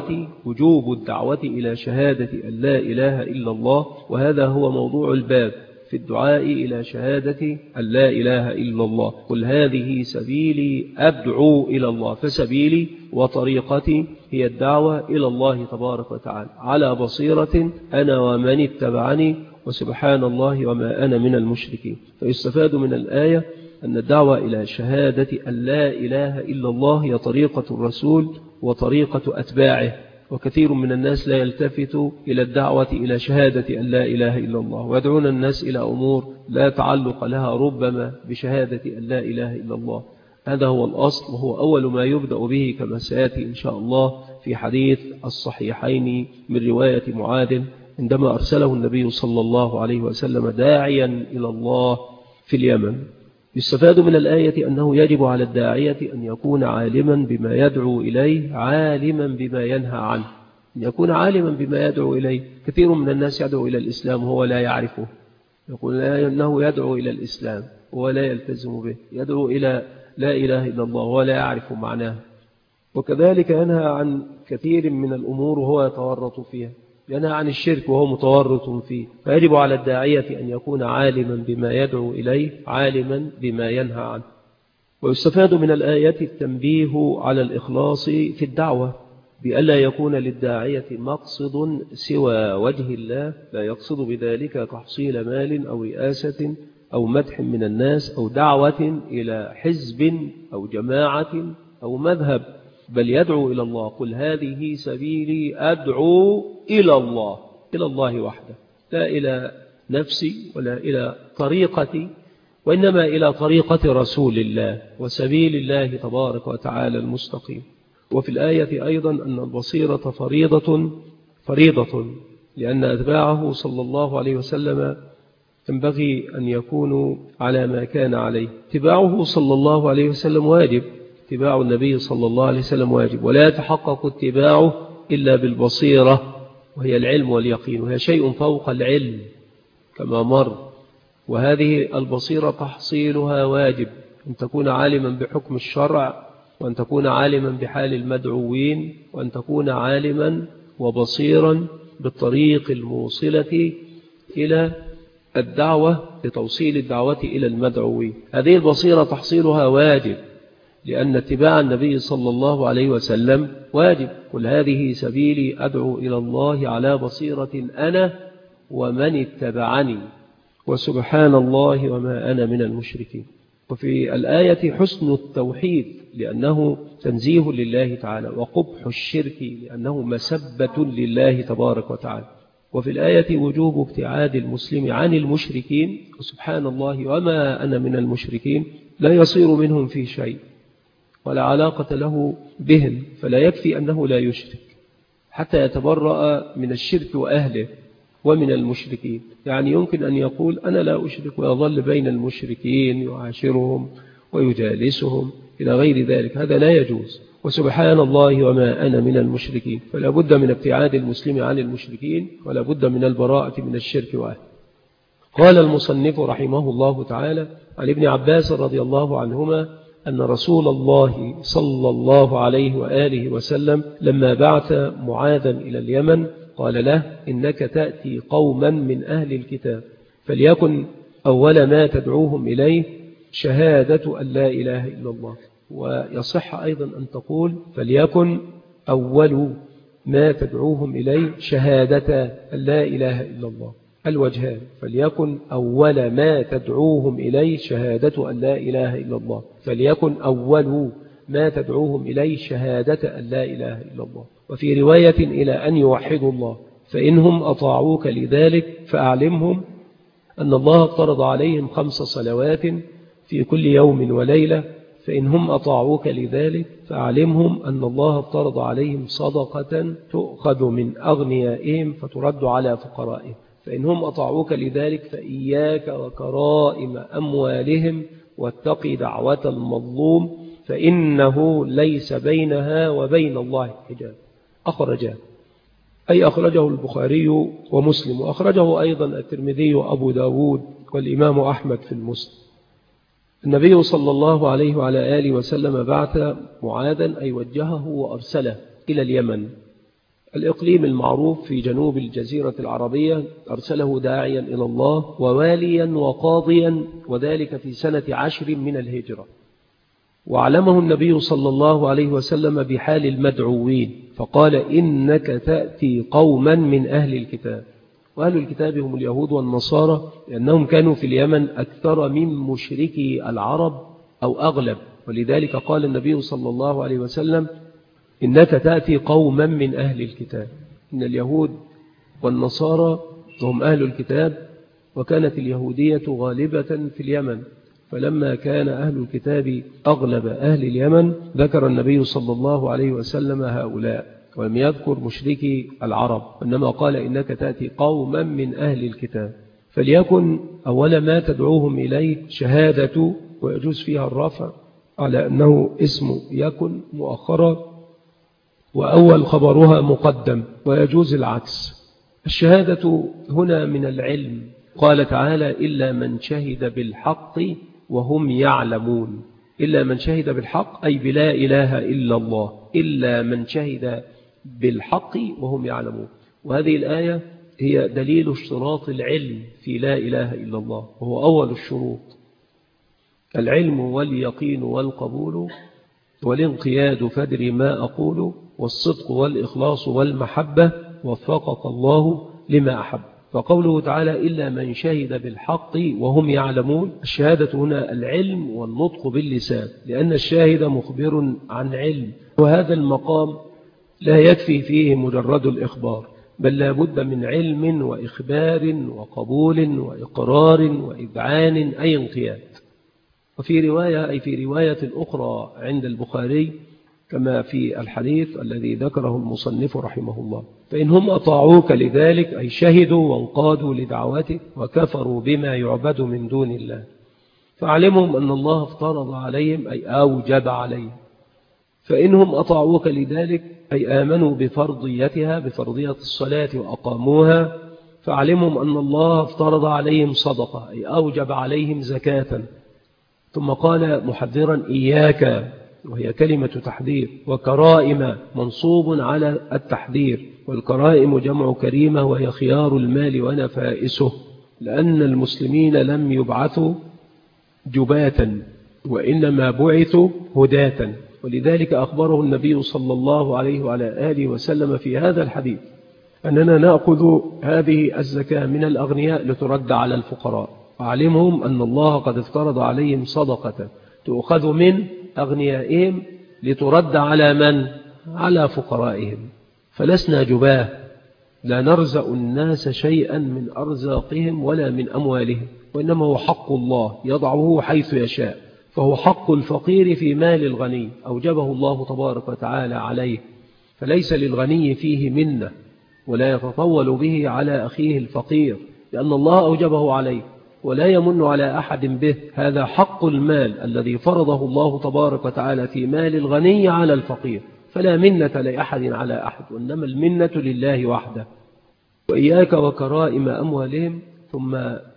A: الدعوة إلى شهادة أن لا إله إلا الله، وهذا هو موضوع الباب في الدعاء إلى شهادة أن لا إله إلا الله. قل هذه سبيلي أدعو إلى الله، فسبيلي وطريقتي هي الدعوة إلى الله تبارك وتعالى على بصيرة أنا ومن اتبعني، وسبحان الله وما أنا من المشركين. فيستفاد من الآية أن الدعوة إلى شهادة أن لا إله إلا الله هي طريقة الرسول وطريقة أتباعه، وكثير من الناس لا يلتفت إلى الدعوة إلى شهادة أن لا إله إلا الله، ويدعون الناس إلى أمور لا تعلق لها ربما بشهادة أن لا إله إلا الله. هذا هو الأصل، وهو أول ما يبدأ به كما سيأتي إن شاء الله في حديث الصحيحين من رواية معاذ عندما أرسله النبي صلى الله عليه وسلم داعيا إلى الله في اليمن. يستفاد من الآية أنه يجب على الداعية أن يكون عالما بما يدعو إليه، عالما بما ينهى عنه، أن يكون عالما بما يدعو إليه. كثير من الناس يدعو إلى الإسلام وهو لا يعرفه، يقول أنه يدعو إلى الإسلام وهو لا يلتزم به، يدعو إلى لا إله إلا الله وهو لا يعرف معناه. وكذلك ينهى عن كثير من الأمور وهو يتورط فيها، ينهى عن الشرك وهو متورط فيه. فيجب على الداعية أن يكون عالما بما يدعو إليه، عالما بما ينهى عنه. ويستفاد من الآية التنبيه على الإخلاص في الدعوة، بألا يكون للداعية مقصد سوى وجه الله، لا يقصد بذلك تحصيل مال أو رئاسة أو مدح من الناس أو دعوة إلى حزب أو جماعة أو مذهب، بل يدعو إلى الله. قل هذه سبيلي أدعو إلى الله وحده، لا إلى نفسي ولا إلى طريقتي، وإنما إلى طريقة رسول الله وسبيل الله تبارك وتعالى المستقيم. وفي الآية أيضا أن البصيرة فريضة، لأن أتباعه صلى الله عليه وسلم ينبغي أن يكونوا على ما كان عليه. اتباعه صلى الله عليه وسلم واجب، اتباع النبي صلى الله عليه وسلم واجب، ولا يتحقق اتباعه إلا بالبصيرة، وهي العلم واليقين، وهي شيء فوق العلم كما مر. وهذه البصيرة تحصيلها واجب، أن تكون عالما بحكم الشرع، وأن تكون عالما بحال المدعوين، وأن تكون عالما وبصيرا بالطريق الموصلة إلى الدعوة، لتوصيل الدعوة إلى المدعوين. هذه البصيرة تحصيلها واجب، لأن اتباع النبي صلى الله عليه وسلم واجب. قل هذه سبيلي أدعو إلى الله على بصيرة أنا ومن اتبعني، وسبحان الله وما أنا من المشركين. وفي الآية حسن التوحيد لأنه تنزيه لله تعالى، وقبح الشرك لأنه مسبة لله تبارك وتعالى. وفي الآية وجوب ابتعاد المسلم عن المشركين، وسبحان الله وما أنا من المشركين، لا يصير منهم في شيء ولا علاقة له بهم، فلا يكفي أنه لا يشرك حتى يتبرأ من الشرك وأهله ومن المشركين. يعني يمكن أن يقول أنا لا أشرك ويظل بين المشركين يعاشرهم ويجالسهم إلى غير ذلك، هذا لا يجوز. وسبحان الله وما أنا من المشركين، فلا بد من ابتعاد المسلم عن المشركين، ولا بد من البراءة من الشرك وأهله. قال المصنف رحمه الله تعالى عن ابن عباس رضي الله عنهما أن رسول الله صلى الله عليه وآله وسلم لما بعث معاذا إلى اليمن قال له إنك تأتي قوما من أهل الكتاب، فليكن أول ما تدعوهم إليه شهادة أن لا إله إلا الله. ويصح أيضا أن تقول فليكن أول ما تدعوهم إليه شهادة أن لا إله إلا الله، الوجهان، فليكن أول ما تدعوهم إليه شهادة أن لا إله إلا الله، فليكن أول ما تدعوهم إليه شهادة أن لا إله إلا الله. وفي رواية إلى أن يوحدوا الله، فإنهم أطاعوك لذلك فأعلمهم أن الله افترض عليهم 5 صلوات في كل يوم وليلة، فإنهم أطاعوك لذلك فأعلمهم أن الله افترض عليهم صدقة تؤخذ من أغنيائهم فترد على فقرائهم، فإنهم أطاعوك لذلك فإياك وكرائم أموالهم واتقي دعوة المظلوم فإنه ليس بينها وبين الله حجاب. أخرجه البخاري ومسلم، وأخرجه أيضا الترمذي وأبو داود والإمام أحمد في المسند. النبي صلى الله عليه وعلى آله وسلم بعث معاذا أي وجهه وأرسله إلى اليمن، الإقليم المعروف في جنوب الجزيرة العربية، أرسله داعيا إلى الله وواليا وقاضيا، وذلك في سنة 10 من الهجرة. وعلمه النبي صلى الله عليه وسلم بحال المدعوين، فقال إنك تأتي قوما من أهل الكتاب، وأهل الكتاب هم اليهود والنصارى، لأنهم كانوا في اليمن أكثر من مشركي العرب أو أغلب، ولذلك قال النبي صلى الله عليه وسلم إنك تأتي قوما من أهل الكتاب. إن اليهود والنصارى هم أهل الكتاب، وكانت اليهودية غالبة في اليمن، فلما كان أهل الكتاب أغلب أهل اليمن ذكر النبي صلى الله عليه وسلم هؤلاء، ولم يذكر مشركي العرب، إنما قال إنك تأتي قوما من أهل الكتاب. فليكن أول ما تدعوهم إليه شهادة، ويجوز فيها الرفع على أنه اسم يكن مؤخرا، وأول خبرها مقدم، ويجوز العكس. الشهادة هنا من العلم، قال تعالى إلا من شهد بالحق وهم يعلمون. إلا من شهد بالحق أي بلا إله إلا الله، إلا من شهد بالحق وهم يعلمون. وهذه الآية هي دليل اشتراط العلم في لا إله إلا الله، وهو أول الشروط، العلم واليقين والقبول والانقياد فادر ما أقول، والصدق والإخلاص والمحبة، وفقك الله لما أحب. فقوله تعالى إلا من شهد بالحق وهم يعلمون، الشهادة هنا العلم والنطق باللسان، لأن الشاهد مخبر عن علم، وهذا المقام لا يكفي فيه مجرد الإخبار، بل لا بد من علم وإخبار وقبول وإقرار وإذعان أي انقياد. وفي رواية أي في رواية أخرى عند البخاري كما في الحديث الذي ذكره المصنف رحمه الله، فإنهم أطاعوك لذلك أي شهدوا وانقادوا لدعوتك وكفروا بما يعبد من دون الله، فعلمهم أن الله افترض عليهم أي أوجب عليهم. فإنهم أطاعوك لذلك أي آمنوا بفرضيتها، بفرضية الصلاة وأقاموها، فعلمهم أن الله افترض عليهم صدقة أي أوجب عليهم زكاة. ثم قال محذرا إياك، وهي كلمة تحذير، وكرائم منصوب على التحذير، والكرائم جمع كريمة وهي خيار المال ونفائسه، لأن المسلمين لم يبعثوا جباتا وإنما بعثوا هداة، ولذلك أخبره النبي صلى الله عليه وعلى آله وسلم في هذا الحديث أننا نأخذ هذه الزكاة من الأغنياء لترد على الفقراء، وعلمهم أن الله قد افترض عليهم صدقة تؤخذ من أغنيائهم لترد على من؟ على فقرائهم. فلسنا جباه، لا نرزق الناس شيئا من أرزاقهم ولا من أموالهم، وإنما هو حق الله يضعه حيث يشاء، فهو حق الفقير في مال الغني أوجبه الله تبارك وتعالى عليه، فليس للغني فيه منة ولا يتطول به على أخيه الفقير، لأن الله أوجبه عليه ولا يمن على أحد به. هذا حق المال الذي فرضه الله تبارك وتعالى في مال الغني على الفقير، فلا منة لأحد على أحد، وإنما المنة لله وحده. وإياك وكرائم أموالهم، ثم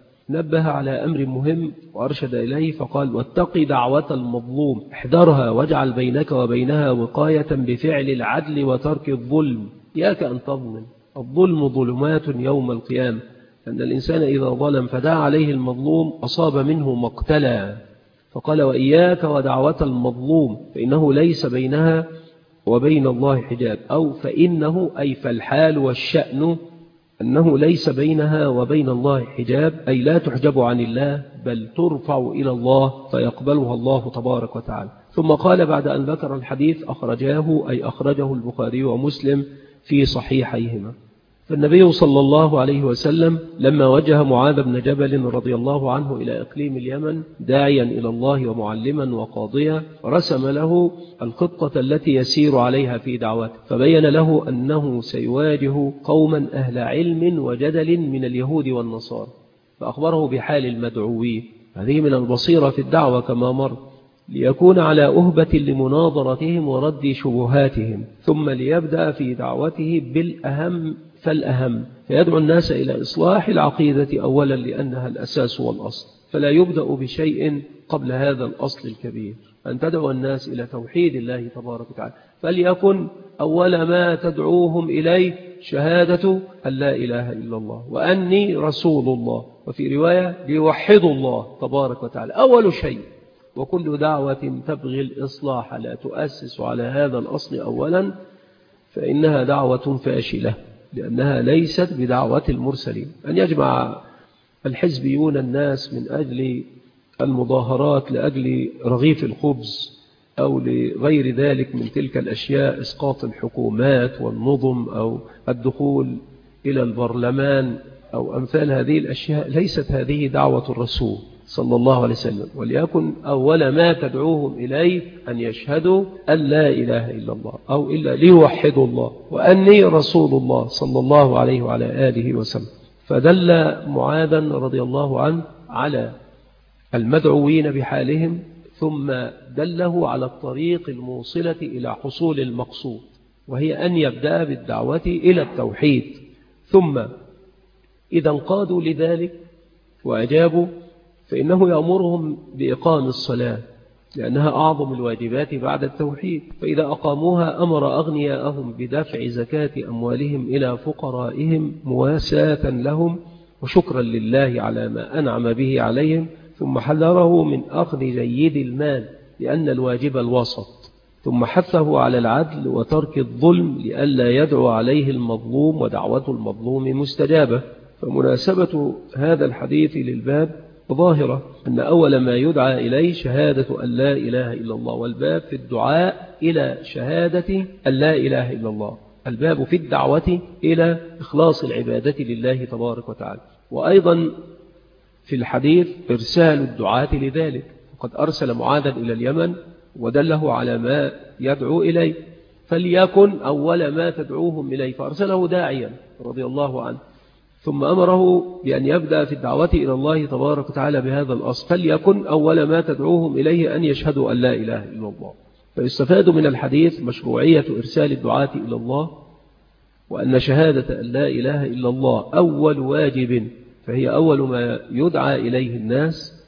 A: نبه على أمر مهم وأرشد إليه فقال واتق دعوة المظلوم، احذرها واجعل بينك وبينها وقاية بفعل العدل وترك الظلم. إياك أن تظلم، الظلم ظلمات يوم القيامة، أن الإنسان إذا ظلم فدعا عليه المظلوم أصاب منه مقتلا، فقال وإياك ودعوة المظلوم فإنه ليس بينها وبين الله حجاب، أو فإنه أي فالحال والشأن أنه ليس بينها وبين الله حجاب، أي لا تحجب عن الله بل ترفع إلى الله فيقبلها الله تبارك وتعالى. ثم قال بعد أن ذكر الحديث أخرجاه أي أخرجه البخاري ومسلم في صحيحيهما. فالنبي صلى الله عليه وسلم لما وجه معاذ بن جبل رضي الله عنه إلى إقليم اليمن داعيا إلى الله ومعلما وقاضيا، رسم له الخطة التي يسير عليها في دعوته، فبين له أنه سيواجه قوما أهل علم وجدل من اليهود والنصارى، فأخبره بحال المدعوين. هذه من البصيرة في الدعوة كما مر، ليكون على أهبة لمناظرتهم ورد شبهاتهم، ثم ليبدأ في دعوته بالأهم فالأهم، فيدعو الناس إلى إصلاح العقيدة أولا لأنها الأساس والأصل، فلا يبدأ بشيء قبل هذا الأصل الكبير، أن تدعو الناس إلى توحيد الله تبارك وتعالى. فليكن أول ما تدعوهم إليه شهادة أن لا إله إلا الله وأني رسول الله، وفي رواية ليوحدوا الله تبارك وتعالى أول شيء. وكل دعوة تبغي الإصلاح لا تؤسس على هذا الأصل أولا فإنها دعوة فاشلة، لأنها ليست بدعوة المرسلين. أن يجمع الحزبيون الناس من أجل المظاهرات لأجل رغيف الخبز أو لغير ذلك من تلك الأشياء، إسقاط الحكومات والنظم أو الدخول إلى البرلمان أو أمثال هذه الأشياء، ليست هذه دعوة الرسول صلى الله عليه وسلم. وليكن أول ما تدعوهم إليه أن يشهدوا أن لا إله إلا الله أو إلا ليوحدوا الله وأني رسول الله صلى الله عليه وعلى آله وسلم. فدل معاذا رضي الله عنه على المدعوين بحالهم، ثم دله على الطريق الموصلة إلى حصول المقصود، وهي أن يبدأ بالدعوة إلى التوحيد. ثم إذا انقادوا لذلك وأجابوا فإنه يأمرهم بإقام الصلاة لأنها أعظم الواجبات بعد التوحيد، فإذا أقاموها أمر أغنياءهم بدفع زكاة أموالهم إلى فقرائهم مواساة لهم وشكرا لله على ما أنعم به عليهم، ثم حذره من أخذ جيد المال لأن الواجب الوسط، ثم حثه على العدل وترك الظلم لئلا يدعو عليه المظلوم ودعوة المظلوم مستجابة. فمناسبة هذا الحديث للباب ظاهرة، أن أول ما يدعى إليه شهادة أن لا إله إلا الله، والباب في الدعاء إلى شهادة أن لا إله إلا الله، الباب في الدعوة إلى إخلاص العبادة لله تبارك وتعالى. وأيضا في الحديث إرسال الدعاة لذلك، وقد أرسل معاذا إلى اليمن ودله على ما يدعو إليه، فليكن أول ما تدعوهم إليه، فأرسله داعيا رضي الله عنه، ثم أمره بأن يبدأ في الدعوة إلى الله تبارك وتعالى بهذا الأصل، فليكن أول ما تدعوهم إليه أن يشهدوا أن لا إله إلا الله. فيستفاد من الحديث مشروعية إرسال الدعاة إلى الله، وأن شهادة أن لا إله إلا الله أول واجب، فهي أول ما يدعى إليه الناس.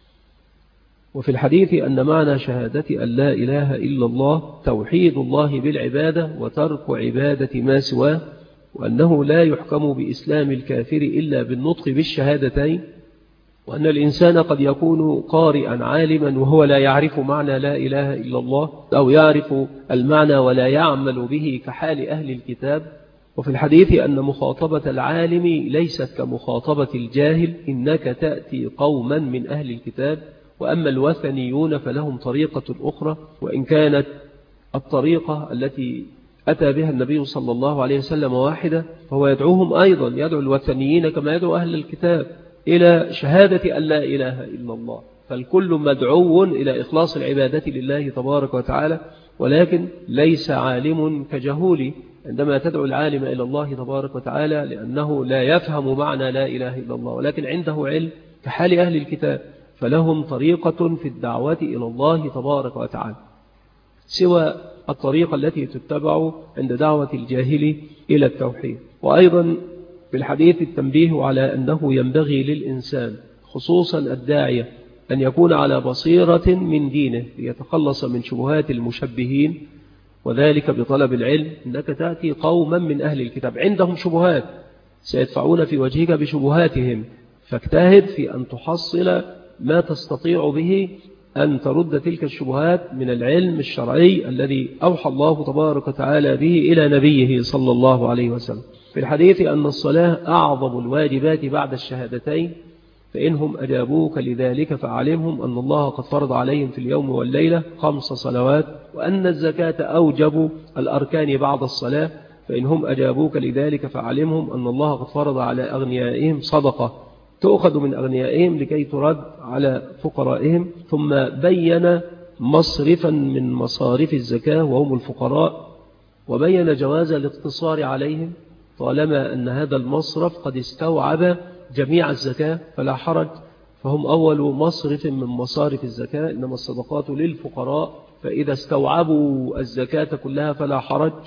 A: وفي الحديث أن معنى شهادة أن لا إله إلا الله توحيد الله بالعبادة وترك عبادة ما سواه، وأنه لا يحكم بإسلام الكافر إلا بالنطق بالشهادتين، وأن الإنسان قد يكون قارئا عالما وهو لا يعرف معنى لا إله إلا الله، أو يعرف المعنى ولا يعمل به كحال أهل الكتاب. وفي الحديث أن مخاطبة العالم ليست كمخاطبة الجاهل، إنك تأتي قوما من أهل الكتاب، وأما الوثنيون فلهم طريقة أخرى، وإن كانت الطريقة التي أتى بها النبي صلى الله عليه وسلم واحدة، فهو يدعوهم أيضا، يدعو الوثنيين كما يدعو أهل الكتاب إلى شهادة أن لا إله إلا الله. فالكل مدعو إلى إخلاص العبادة لله تبارك وتعالى، ولكن ليس عالم كجهول عندما تدعو العالم إلى الله تبارك وتعالى، لأنه لا يفهم معنى لا إله إلا الله، ولكن عنده علم كحال أهل الكتاب، فلهم طريقة في الدعوة إلى الله تبارك وتعالى سوى الطريقة التي تتبع عند دعوة الجاهل إلى التوحيد. وأيضا في الحديث التنبيه على أنه ينبغي للإنسان خصوصا الداعية أن يكون على بصيرة من دينه ليتخلص من شبهات المشبهين، وذلك بطلب العلم. إنك تأتي قوما من أهل الكتاب عندهم شبهات سيدفعون في وجهك بشبهاتهم، فاجتهد في أن تحصل ما تستطيع به أن ترد تلك الشبهات من العلم الشرعي الذي أوحى الله تبارك وتعالى به إلى نبيه صلى الله عليه وسلم. في الحديث أن الصلاة أعظم الواجبات بعد الشهادتين، فإنهم أجابوك لذلك فعلمهم أن الله قد فرض عليهم في اليوم والليلة 5 صلوات، وأن الزكاة أوجب الأركان بعد الصلاة، فإنهم أجابوك لذلك فعلمهم أن الله قد فرض على أغنيائهم صدقة تؤخذ من أغنيائهم لكي ترد على فقرائهم، ثم بين مصرفا من مصارف الزكاة وهم الفقراء، وبين جواز الاقتصار عليهم طالما أن هذا المصرف قد استوعب جميع الزكاة فلا حرج، فهم أول مصرف من مصارف الزكاة، إنما الصدقات للفقراء، فإذا استوعبوا الزكاة كلها فلا حرج.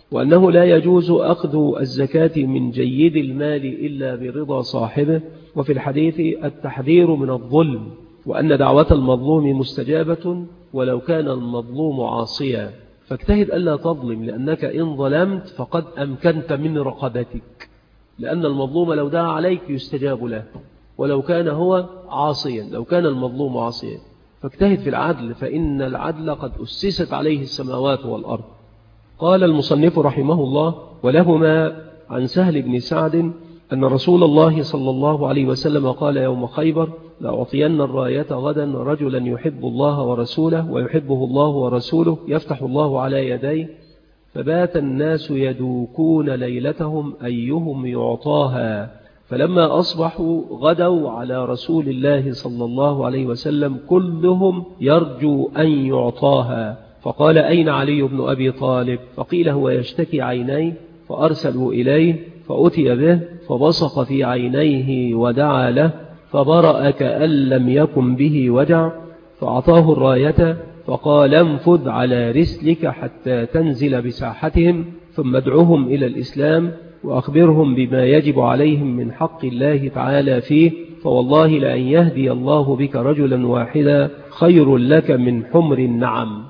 A: وأنه لا يجوز أخذ الزكاة من جيد المال إلا برضا صاحبه. وفي الحديث التحذير من الظلم، وأن دعوة المظلوم مستجابة ولو كان المظلوم عاصيا، فاجتهد ألا تظلم، لأنك إن ظلمت فقد أمكنت من رقبتك، لأن المظلوم لو دعا عليك يستجاب له ولو كان هو عاصيا، لو كان المظلوم عاصيا. فاجتهد في العدل، فإن العدل قد أسست عليه السماوات والأرض. قال المصنف رحمه الله: ولهما عن سهل بن سعد أن رسول الله صلى الله عليه وسلم قال يوم خيبر: لأعطين الراية غدا رجلا يحب الله ورسوله ويحبه الله ورسوله يفتح الله على يديه. فبات الناس يدوكون ليلتهم أيهم يعطاها، فلما أصبحوا غدوا على رسول الله صلى الله عليه وسلم كلهم يرجو أن يعطاها. فقال: أين علي بن أبي طالب؟ فقيل: هو يشتكي عينيه. فأرسلوا إليه فأتي به فبصق في عينيه ودعا له فبرأ كأن لم يكن به وجع، فأعطاه الراية فقال: انفذ على رسلك حتى تنزل بساحتهم، ثم ادعهم إلى الإسلام وأخبرهم بما يجب عليهم من حق الله تعالى فيه، فوالله لأن يهدي الله بك رجلا واحدا خير لك من حمر النعم.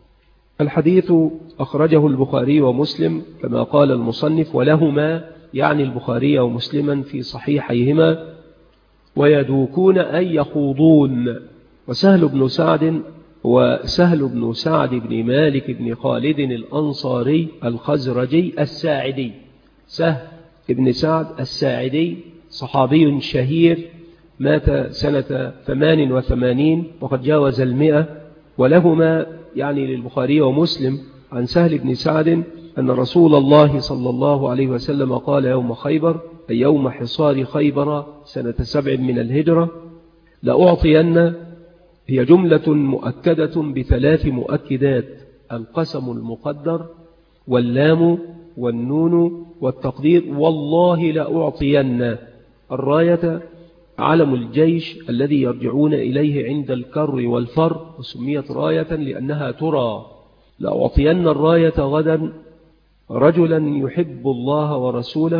A: الحديث أخرجه البخاري ومسلم كما قال المصنف، ولهما يعني البخاري ومسلما في صحيحيهما. ويدوكون أي يخوضون. وسهل بن سعد وسهل بن سعد بن مالك بن خالد الأنصاري الخزرجي الساعدي. سهل بن سعد الساعدي صحابي شهير، مات سنة 88 وقد جاوز 100. ولهما يعني للبخاري ومسلم عن سهل بن سعد أن رسول الله صلى الله عليه وسلم قال يوم خيبر، أي يوم حصار خيبر سنة 7 من الهجرة: لأعطين، هي جملة مؤكدة ب3 مؤكدات: القسم المقدر واللام والنون والتقدير، والله لأعطين. الراية علم الجيش الذي يرجعون إليه عند الكر والفر، وسميت راية لأنها ترى. لأعطين الراية غدا رجلا يحب الله ورسوله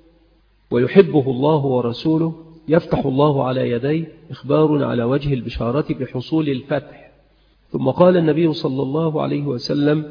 A: ويحبه الله ورسوله يفتح الله على يديه، إخبار على وجه البشارة بحصول الفتح. ثم قال النبي صلى الله عليه وسلم: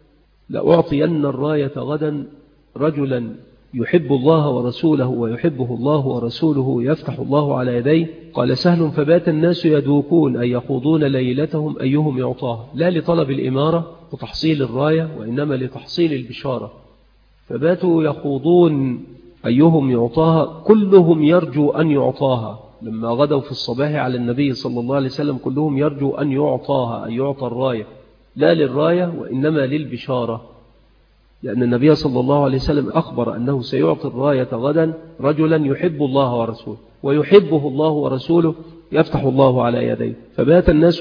A: لأعطين الراية غدا رجلا يحب الله ورسوله ويحبه الله ورسوله يفتح الله على يديه. قال سهل: فبات الناس يدوكون أي يخوضون ليلتهم أيهم يعطاها، لا لطلب الإمارة وتحصيل الراية، وإنما لتحصيل البشارة. فباتوا يخوضون أيهم يعطاها، كلهم يرجو أن يعطاها. لما غدوا في الصباح على النبي صلى الله عليه وسلم كلهم يرجو أن يعطاها، أن يعطى الراية، لا للراية وإنما للبشارة، لأن النبي صلى الله عليه وسلم أخبر أنه سيعطي الراية غدا رجلا يحب الله ورسوله ويحبه الله ورسوله يفتح الله على يديه. فبات الناس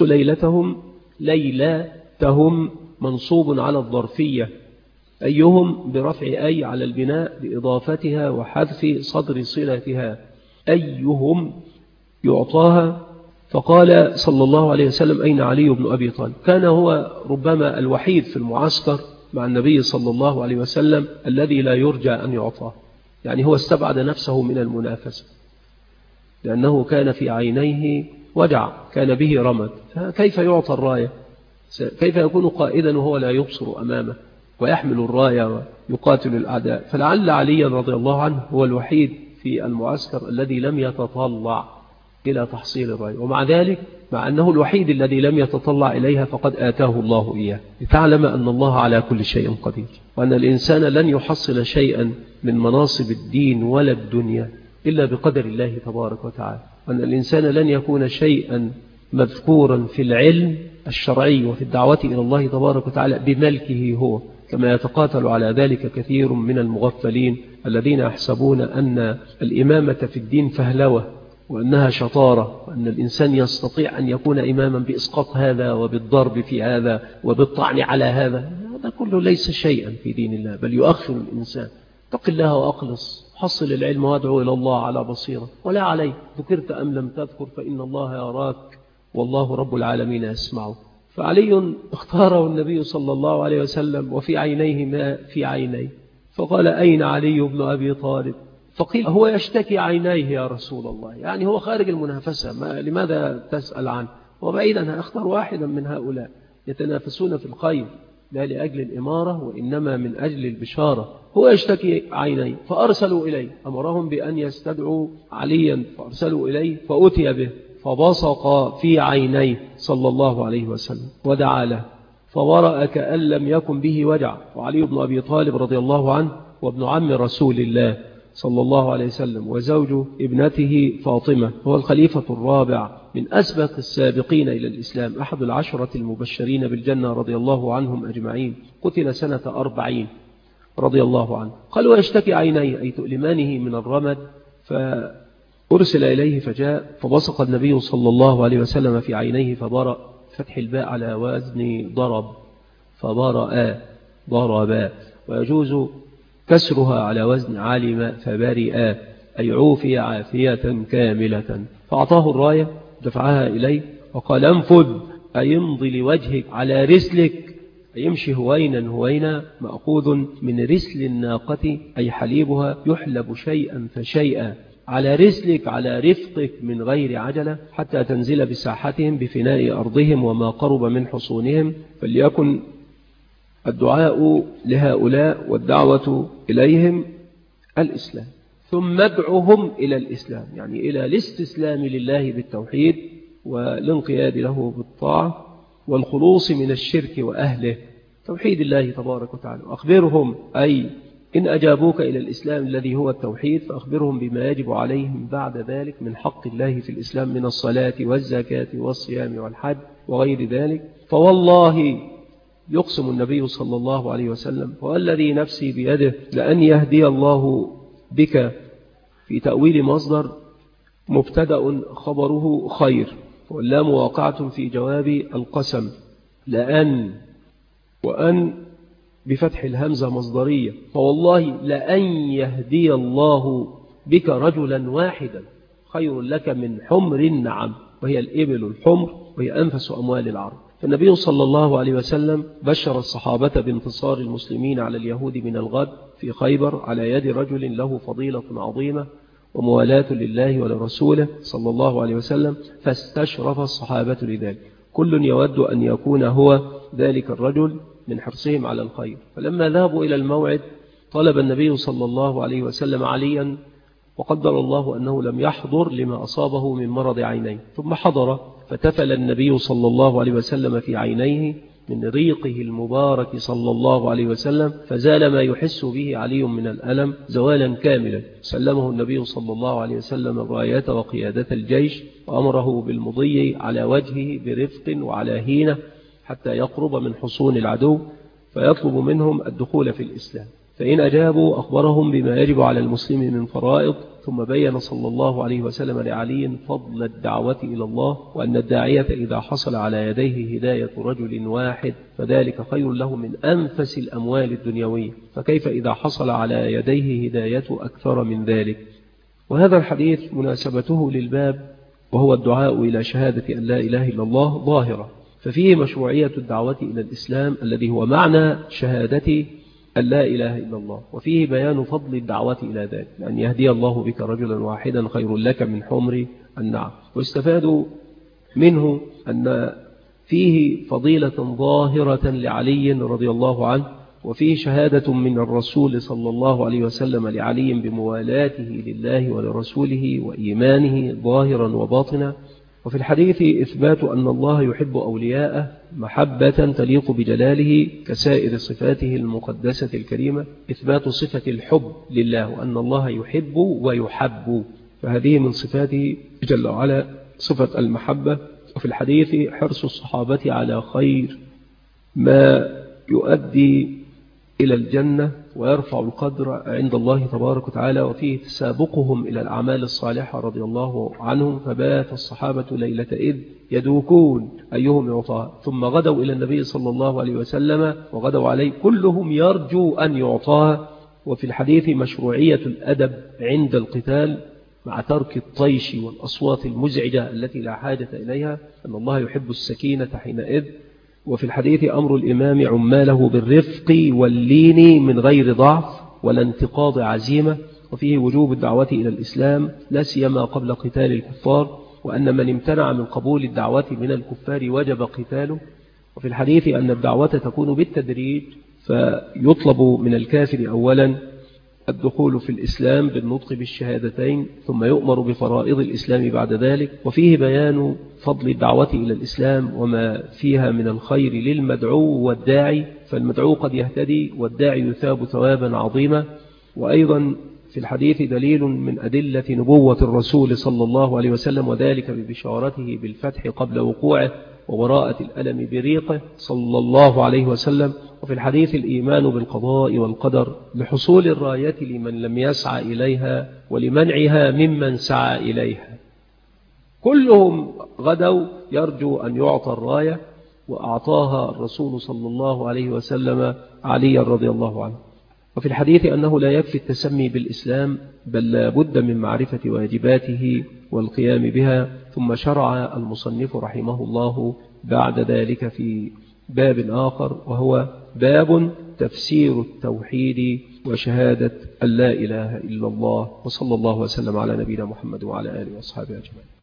A: ليلتهم منصوب على الظرفية، أيهم برفع أي على البناء بإضافتها وحذف صدر صلتها، أيهم يعطاها. فقال صلى الله عليه وسلم: أين علي بن أبي طالب؟ كان هو ربما الوحيد في المعسكر مع النبي صلى الله عليه وسلم الذي لا يرجى أن يعطاه، يعني هو استبعد نفسه من المنافسة، لأنه كان في عينيه وجع، كان به رمد، فكيف يعطى الراية؟ كيف يكون قائدا وهو لا يبصر أمامه ويحمل الراية ويقاتل الأعداء؟ فلعل علي رضي الله عنه هو الوحيد في المعسكر الذي لم يتطلع إلى تحصيل الراية، ومع ذلك مع أنه الوحيد الذي لم يتطلع إليها فقد آتاه الله إياه، لتعلم أن الله على كل شيء قدير، وأن الإنسان لن يحصل شيئا من مناصب الدين ولا الدنيا إلا بقدر الله تبارك وتعالى، وأن الإنسان لن يكون شيئا مذكورا في العلم الشرعي وفي الدعوة إلى الله تبارك وتعالى بملكه هو، كما يتقاتل على ذلك كثير من المغفلين الذين يحسبون أن الإمامة في الدين فهلوة وأنها شطارة، وأن الإنسان يستطيع أن يكون إماما بإسقاط هذا وبالضرب في هذا وبالطعن على هذا. هذا كله ليس شيئا في دين الله، بل يؤخر الإنسان. اتق الله وأخلص، حصل العلم وادعو إلى الله على بصيرة ولا عليه، ذكرت أم لم تذكر فإن الله يراك والله رب العالمين يسمعه. فعلي اختاره النبي صلى الله عليه وسلم وفي عينيه ما في عينيه، فقال: أين علي بن أبي طالب؟ فقيل: هو يشتكي عينيه يا رسول الله، يعني هو خارج المنافسة، لماذا تسأل عنه؟ وبعيدا أختار واحدا من هؤلاء يتنافسون في الخير، لا لأجل الإمارة وإنما من أجل البشارة. هو يشتكي عينيه، فأرسلوا إليه، أمرهم بأن يستدعوا عليا، فأرسلوا إليه فأتي به، فبصق في عينيه صلى الله عليه وسلم ودعا له، فورأ كأن لم يكن به وجع. وعلي بن أبي طالب رضي الله عنه وابن عم رسول الله صلى الله عليه وسلم وزوج ابنته فاطمة، هو الخليفة الرابع من أسبق السابقين إلى الإسلام، أحد العشرة المبشرين بالجنة رضي الله عنهم أجمعين. قتل سنة 40 رضي الله عنه. قال: ويشتكي عينيه، أي تؤلمانه من الرمد، فأرسل إليه فجاء، فبصق النبي صلى الله عليه وسلم في عينيه فبرأ، فتح الباء على وزن ضرب، فبرأ ضربا، ويجوز كسرها على وزن علم فبرئ، أي عوفي عافية كاملة. فأعطاه الراية دفعها إليه وقال: انفذ، أي امضي لوجهك على رسلك، أي يمشي هوينا هوينا، مأخوذ من رسل الناقة أي حليبها، يحلب شيئا فشيئا، على رسلك، على رفقك من غير عجلة، حتى تنزل بساحتهم بفناء أرضهم وما قرب من حصونهم. فليكن الدعاء لهؤلاء والدعوة إليهم الإسلام، ثم ادعوهم إلى الإسلام، يعني إلى الاستسلام لله بالتوحيد والانقياد له بالطاعة والخلوص من الشرك وأهله، توحيد الله تبارك وتعالى. أخبرهم، أي إن أجابوك إلى الإسلام الذي هو التوحيد، فأخبرهم بما يجب عليهم بعد ذلك من حق الله في الإسلام من الصلاة والزكاة والصيام والحج وغير ذلك. فوالله، يقسم النبي صلى الله عليه وسلم: والذي نفسي بيده لأن يهدي الله بك، في تأويل مصدر مبتدأ خبره خير، واللام واقعة في جواب القسم، لأن وأن بفتح الهمزة مصدرية، فوالله لأن يهدي الله بك رجلا واحدا خير لك من حمر النعم، وهي الإبل الحمر، وهي أنفس أموال العرب. فالنبي صلى الله عليه وسلم بشر الصحابة بانتصار المسلمين على اليهود من الغد في خيبر على يد رجل له فضيلة عظيمة وموالاة لله ولرسوله صلى الله عليه وسلم، فاستشرف الصحابة لذلك، كل يود أن يكون هو ذلك الرجل من حرصهم على الخير. فلما ذهبوا إلى الموعد طلب النبي صلى الله عليه وسلم عليا، وقدر الله أنه لم يحضر لما أصابه من مرض عينيه، ثم حضر، فتفل النبي صلى الله عليه وسلم في عينيه من ريقه المبارك صلى الله عليه وسلم، فزال ما يحس به علي من الألم زوالا كاملا. سلمه النبي صلى الله عليه وسلم الراية وقيادة الجيش، وأمره بالمضي على وجهه برفق وعلى هينة حتى يقرب من حصون العدو، فيطلب منهم الدخول في الإسلام. فإن أجابوا أخبرهم بما يجب على المسلم من فرائض، ثم بين صلى الله عليه وسلم لعلي فضل الدعوة إلى الله، وأن الداعية إذا حصل على يديه هداية رجل واحد فذلك خير له من أنفس الأموال الدنيوية، فكيف إذا حصل على يديه هداية أكثر من ذلك. وهذا الحديث مناسبته للباب، وهو الدعاء إلى شهادة أن لا إله إلا الله ظاهرة، ففيه مشروعية الدعوة إلى الإسلام الذي هو معنى شهادة أن لا إله إلا الله، وفيه بيان فضل الدعوة إلى ذلك، أن يهدي الله بك رجلا واحدا خير لك من حمر النعم. ويستفاد منه أن فيه فضيلة ظاهرة لعلي رضي الله عنه، وفيه شهادة من الرسول صلى الله عليه وسلم لعلي بموالاته لله ولرسوله وإيمانه ظاهرا وباطنا. وفي الحديث إثبات أن الله يحب أولياءه محبة تليق بجلاله كسائر صفاته المقدسة الكريمة، إثبات صفة الحب لله، وأن الله يحب ويحب، فهذه من صفاته جل وعلا صفة المحبة. وفي الحديث حرص الصحابة على خير ما يؤدي إلى الجنة ويرفع القدر عند الله تبارك وتعالى، وفيه تسابقهم إلى الأعمال الصالحة رضي الله عنهم، فبات الصحابة ليلة إذ يدوكون أيهم يعطاها، ثم غدوا إلى النبي صلى الله عليه وسلم وغدوا عليه كلهم يرجو أن يعطاها. وفي الحديث مشروعية الأدب عند القتال مع ترك الطيش والأصوات المزعجة التي لا حاجة إليها، أن الله يحب السكينة حينئذ، وفي الحديث أمر الإمام عماله بالرفق واللين من غير ضعف ولا انتقاض عزيمة، وفيه وجوب الدعوة إلى الإسلام لا سيما قبل قتال الكفار، وأن من امتنع من قبول الدعوة من الكفار وجب قتاله. وفي الحديث أن الدعوة تكون بالتدريج، فيطلب من الكافر أولا الدخول في الإسلام بالنطق بالشهادتين، ثم يؤمر بفرائض الإسلام بعد ذلك. وفيه بيان فضل الدعوة إلى الإسلام وما فيها من الخير للمدعو والداعي، فالمدعو قد يهتدي والداعي يثاب ثوابا عظيما. وأيضا في الحديث دليل من أدلة نبوة الرسول صلى الله عليه وسلم، وذلك ببشارته بالفتح قبل وقوعه وبراءة الألم بريقه صلى الله عليه وسلم. وفي الحديث الإيمان بالقضاء والقدر لحصول الراية لمن لم يسعى إليها ولمنعها ممن سعى إليها. كلهم غدوا يرجو أن يعطى الراية، وأعطاها الرسول صلى الله عليه وسلم علي رضي الله عنه. وفي الحديث أنه لا يكفي التسمي بالإسلام، بل لا بد من معرفة واجباته والقيام بها. ثم شرع المصنف رحمه الله بعد ذلك في باب آخر، وهو باب تفسير التوحيد وشهادة أن لا إله إلا الله. وصلى الله وسلم على نبينا محمد وعلى آله وأصحابه أجمعين.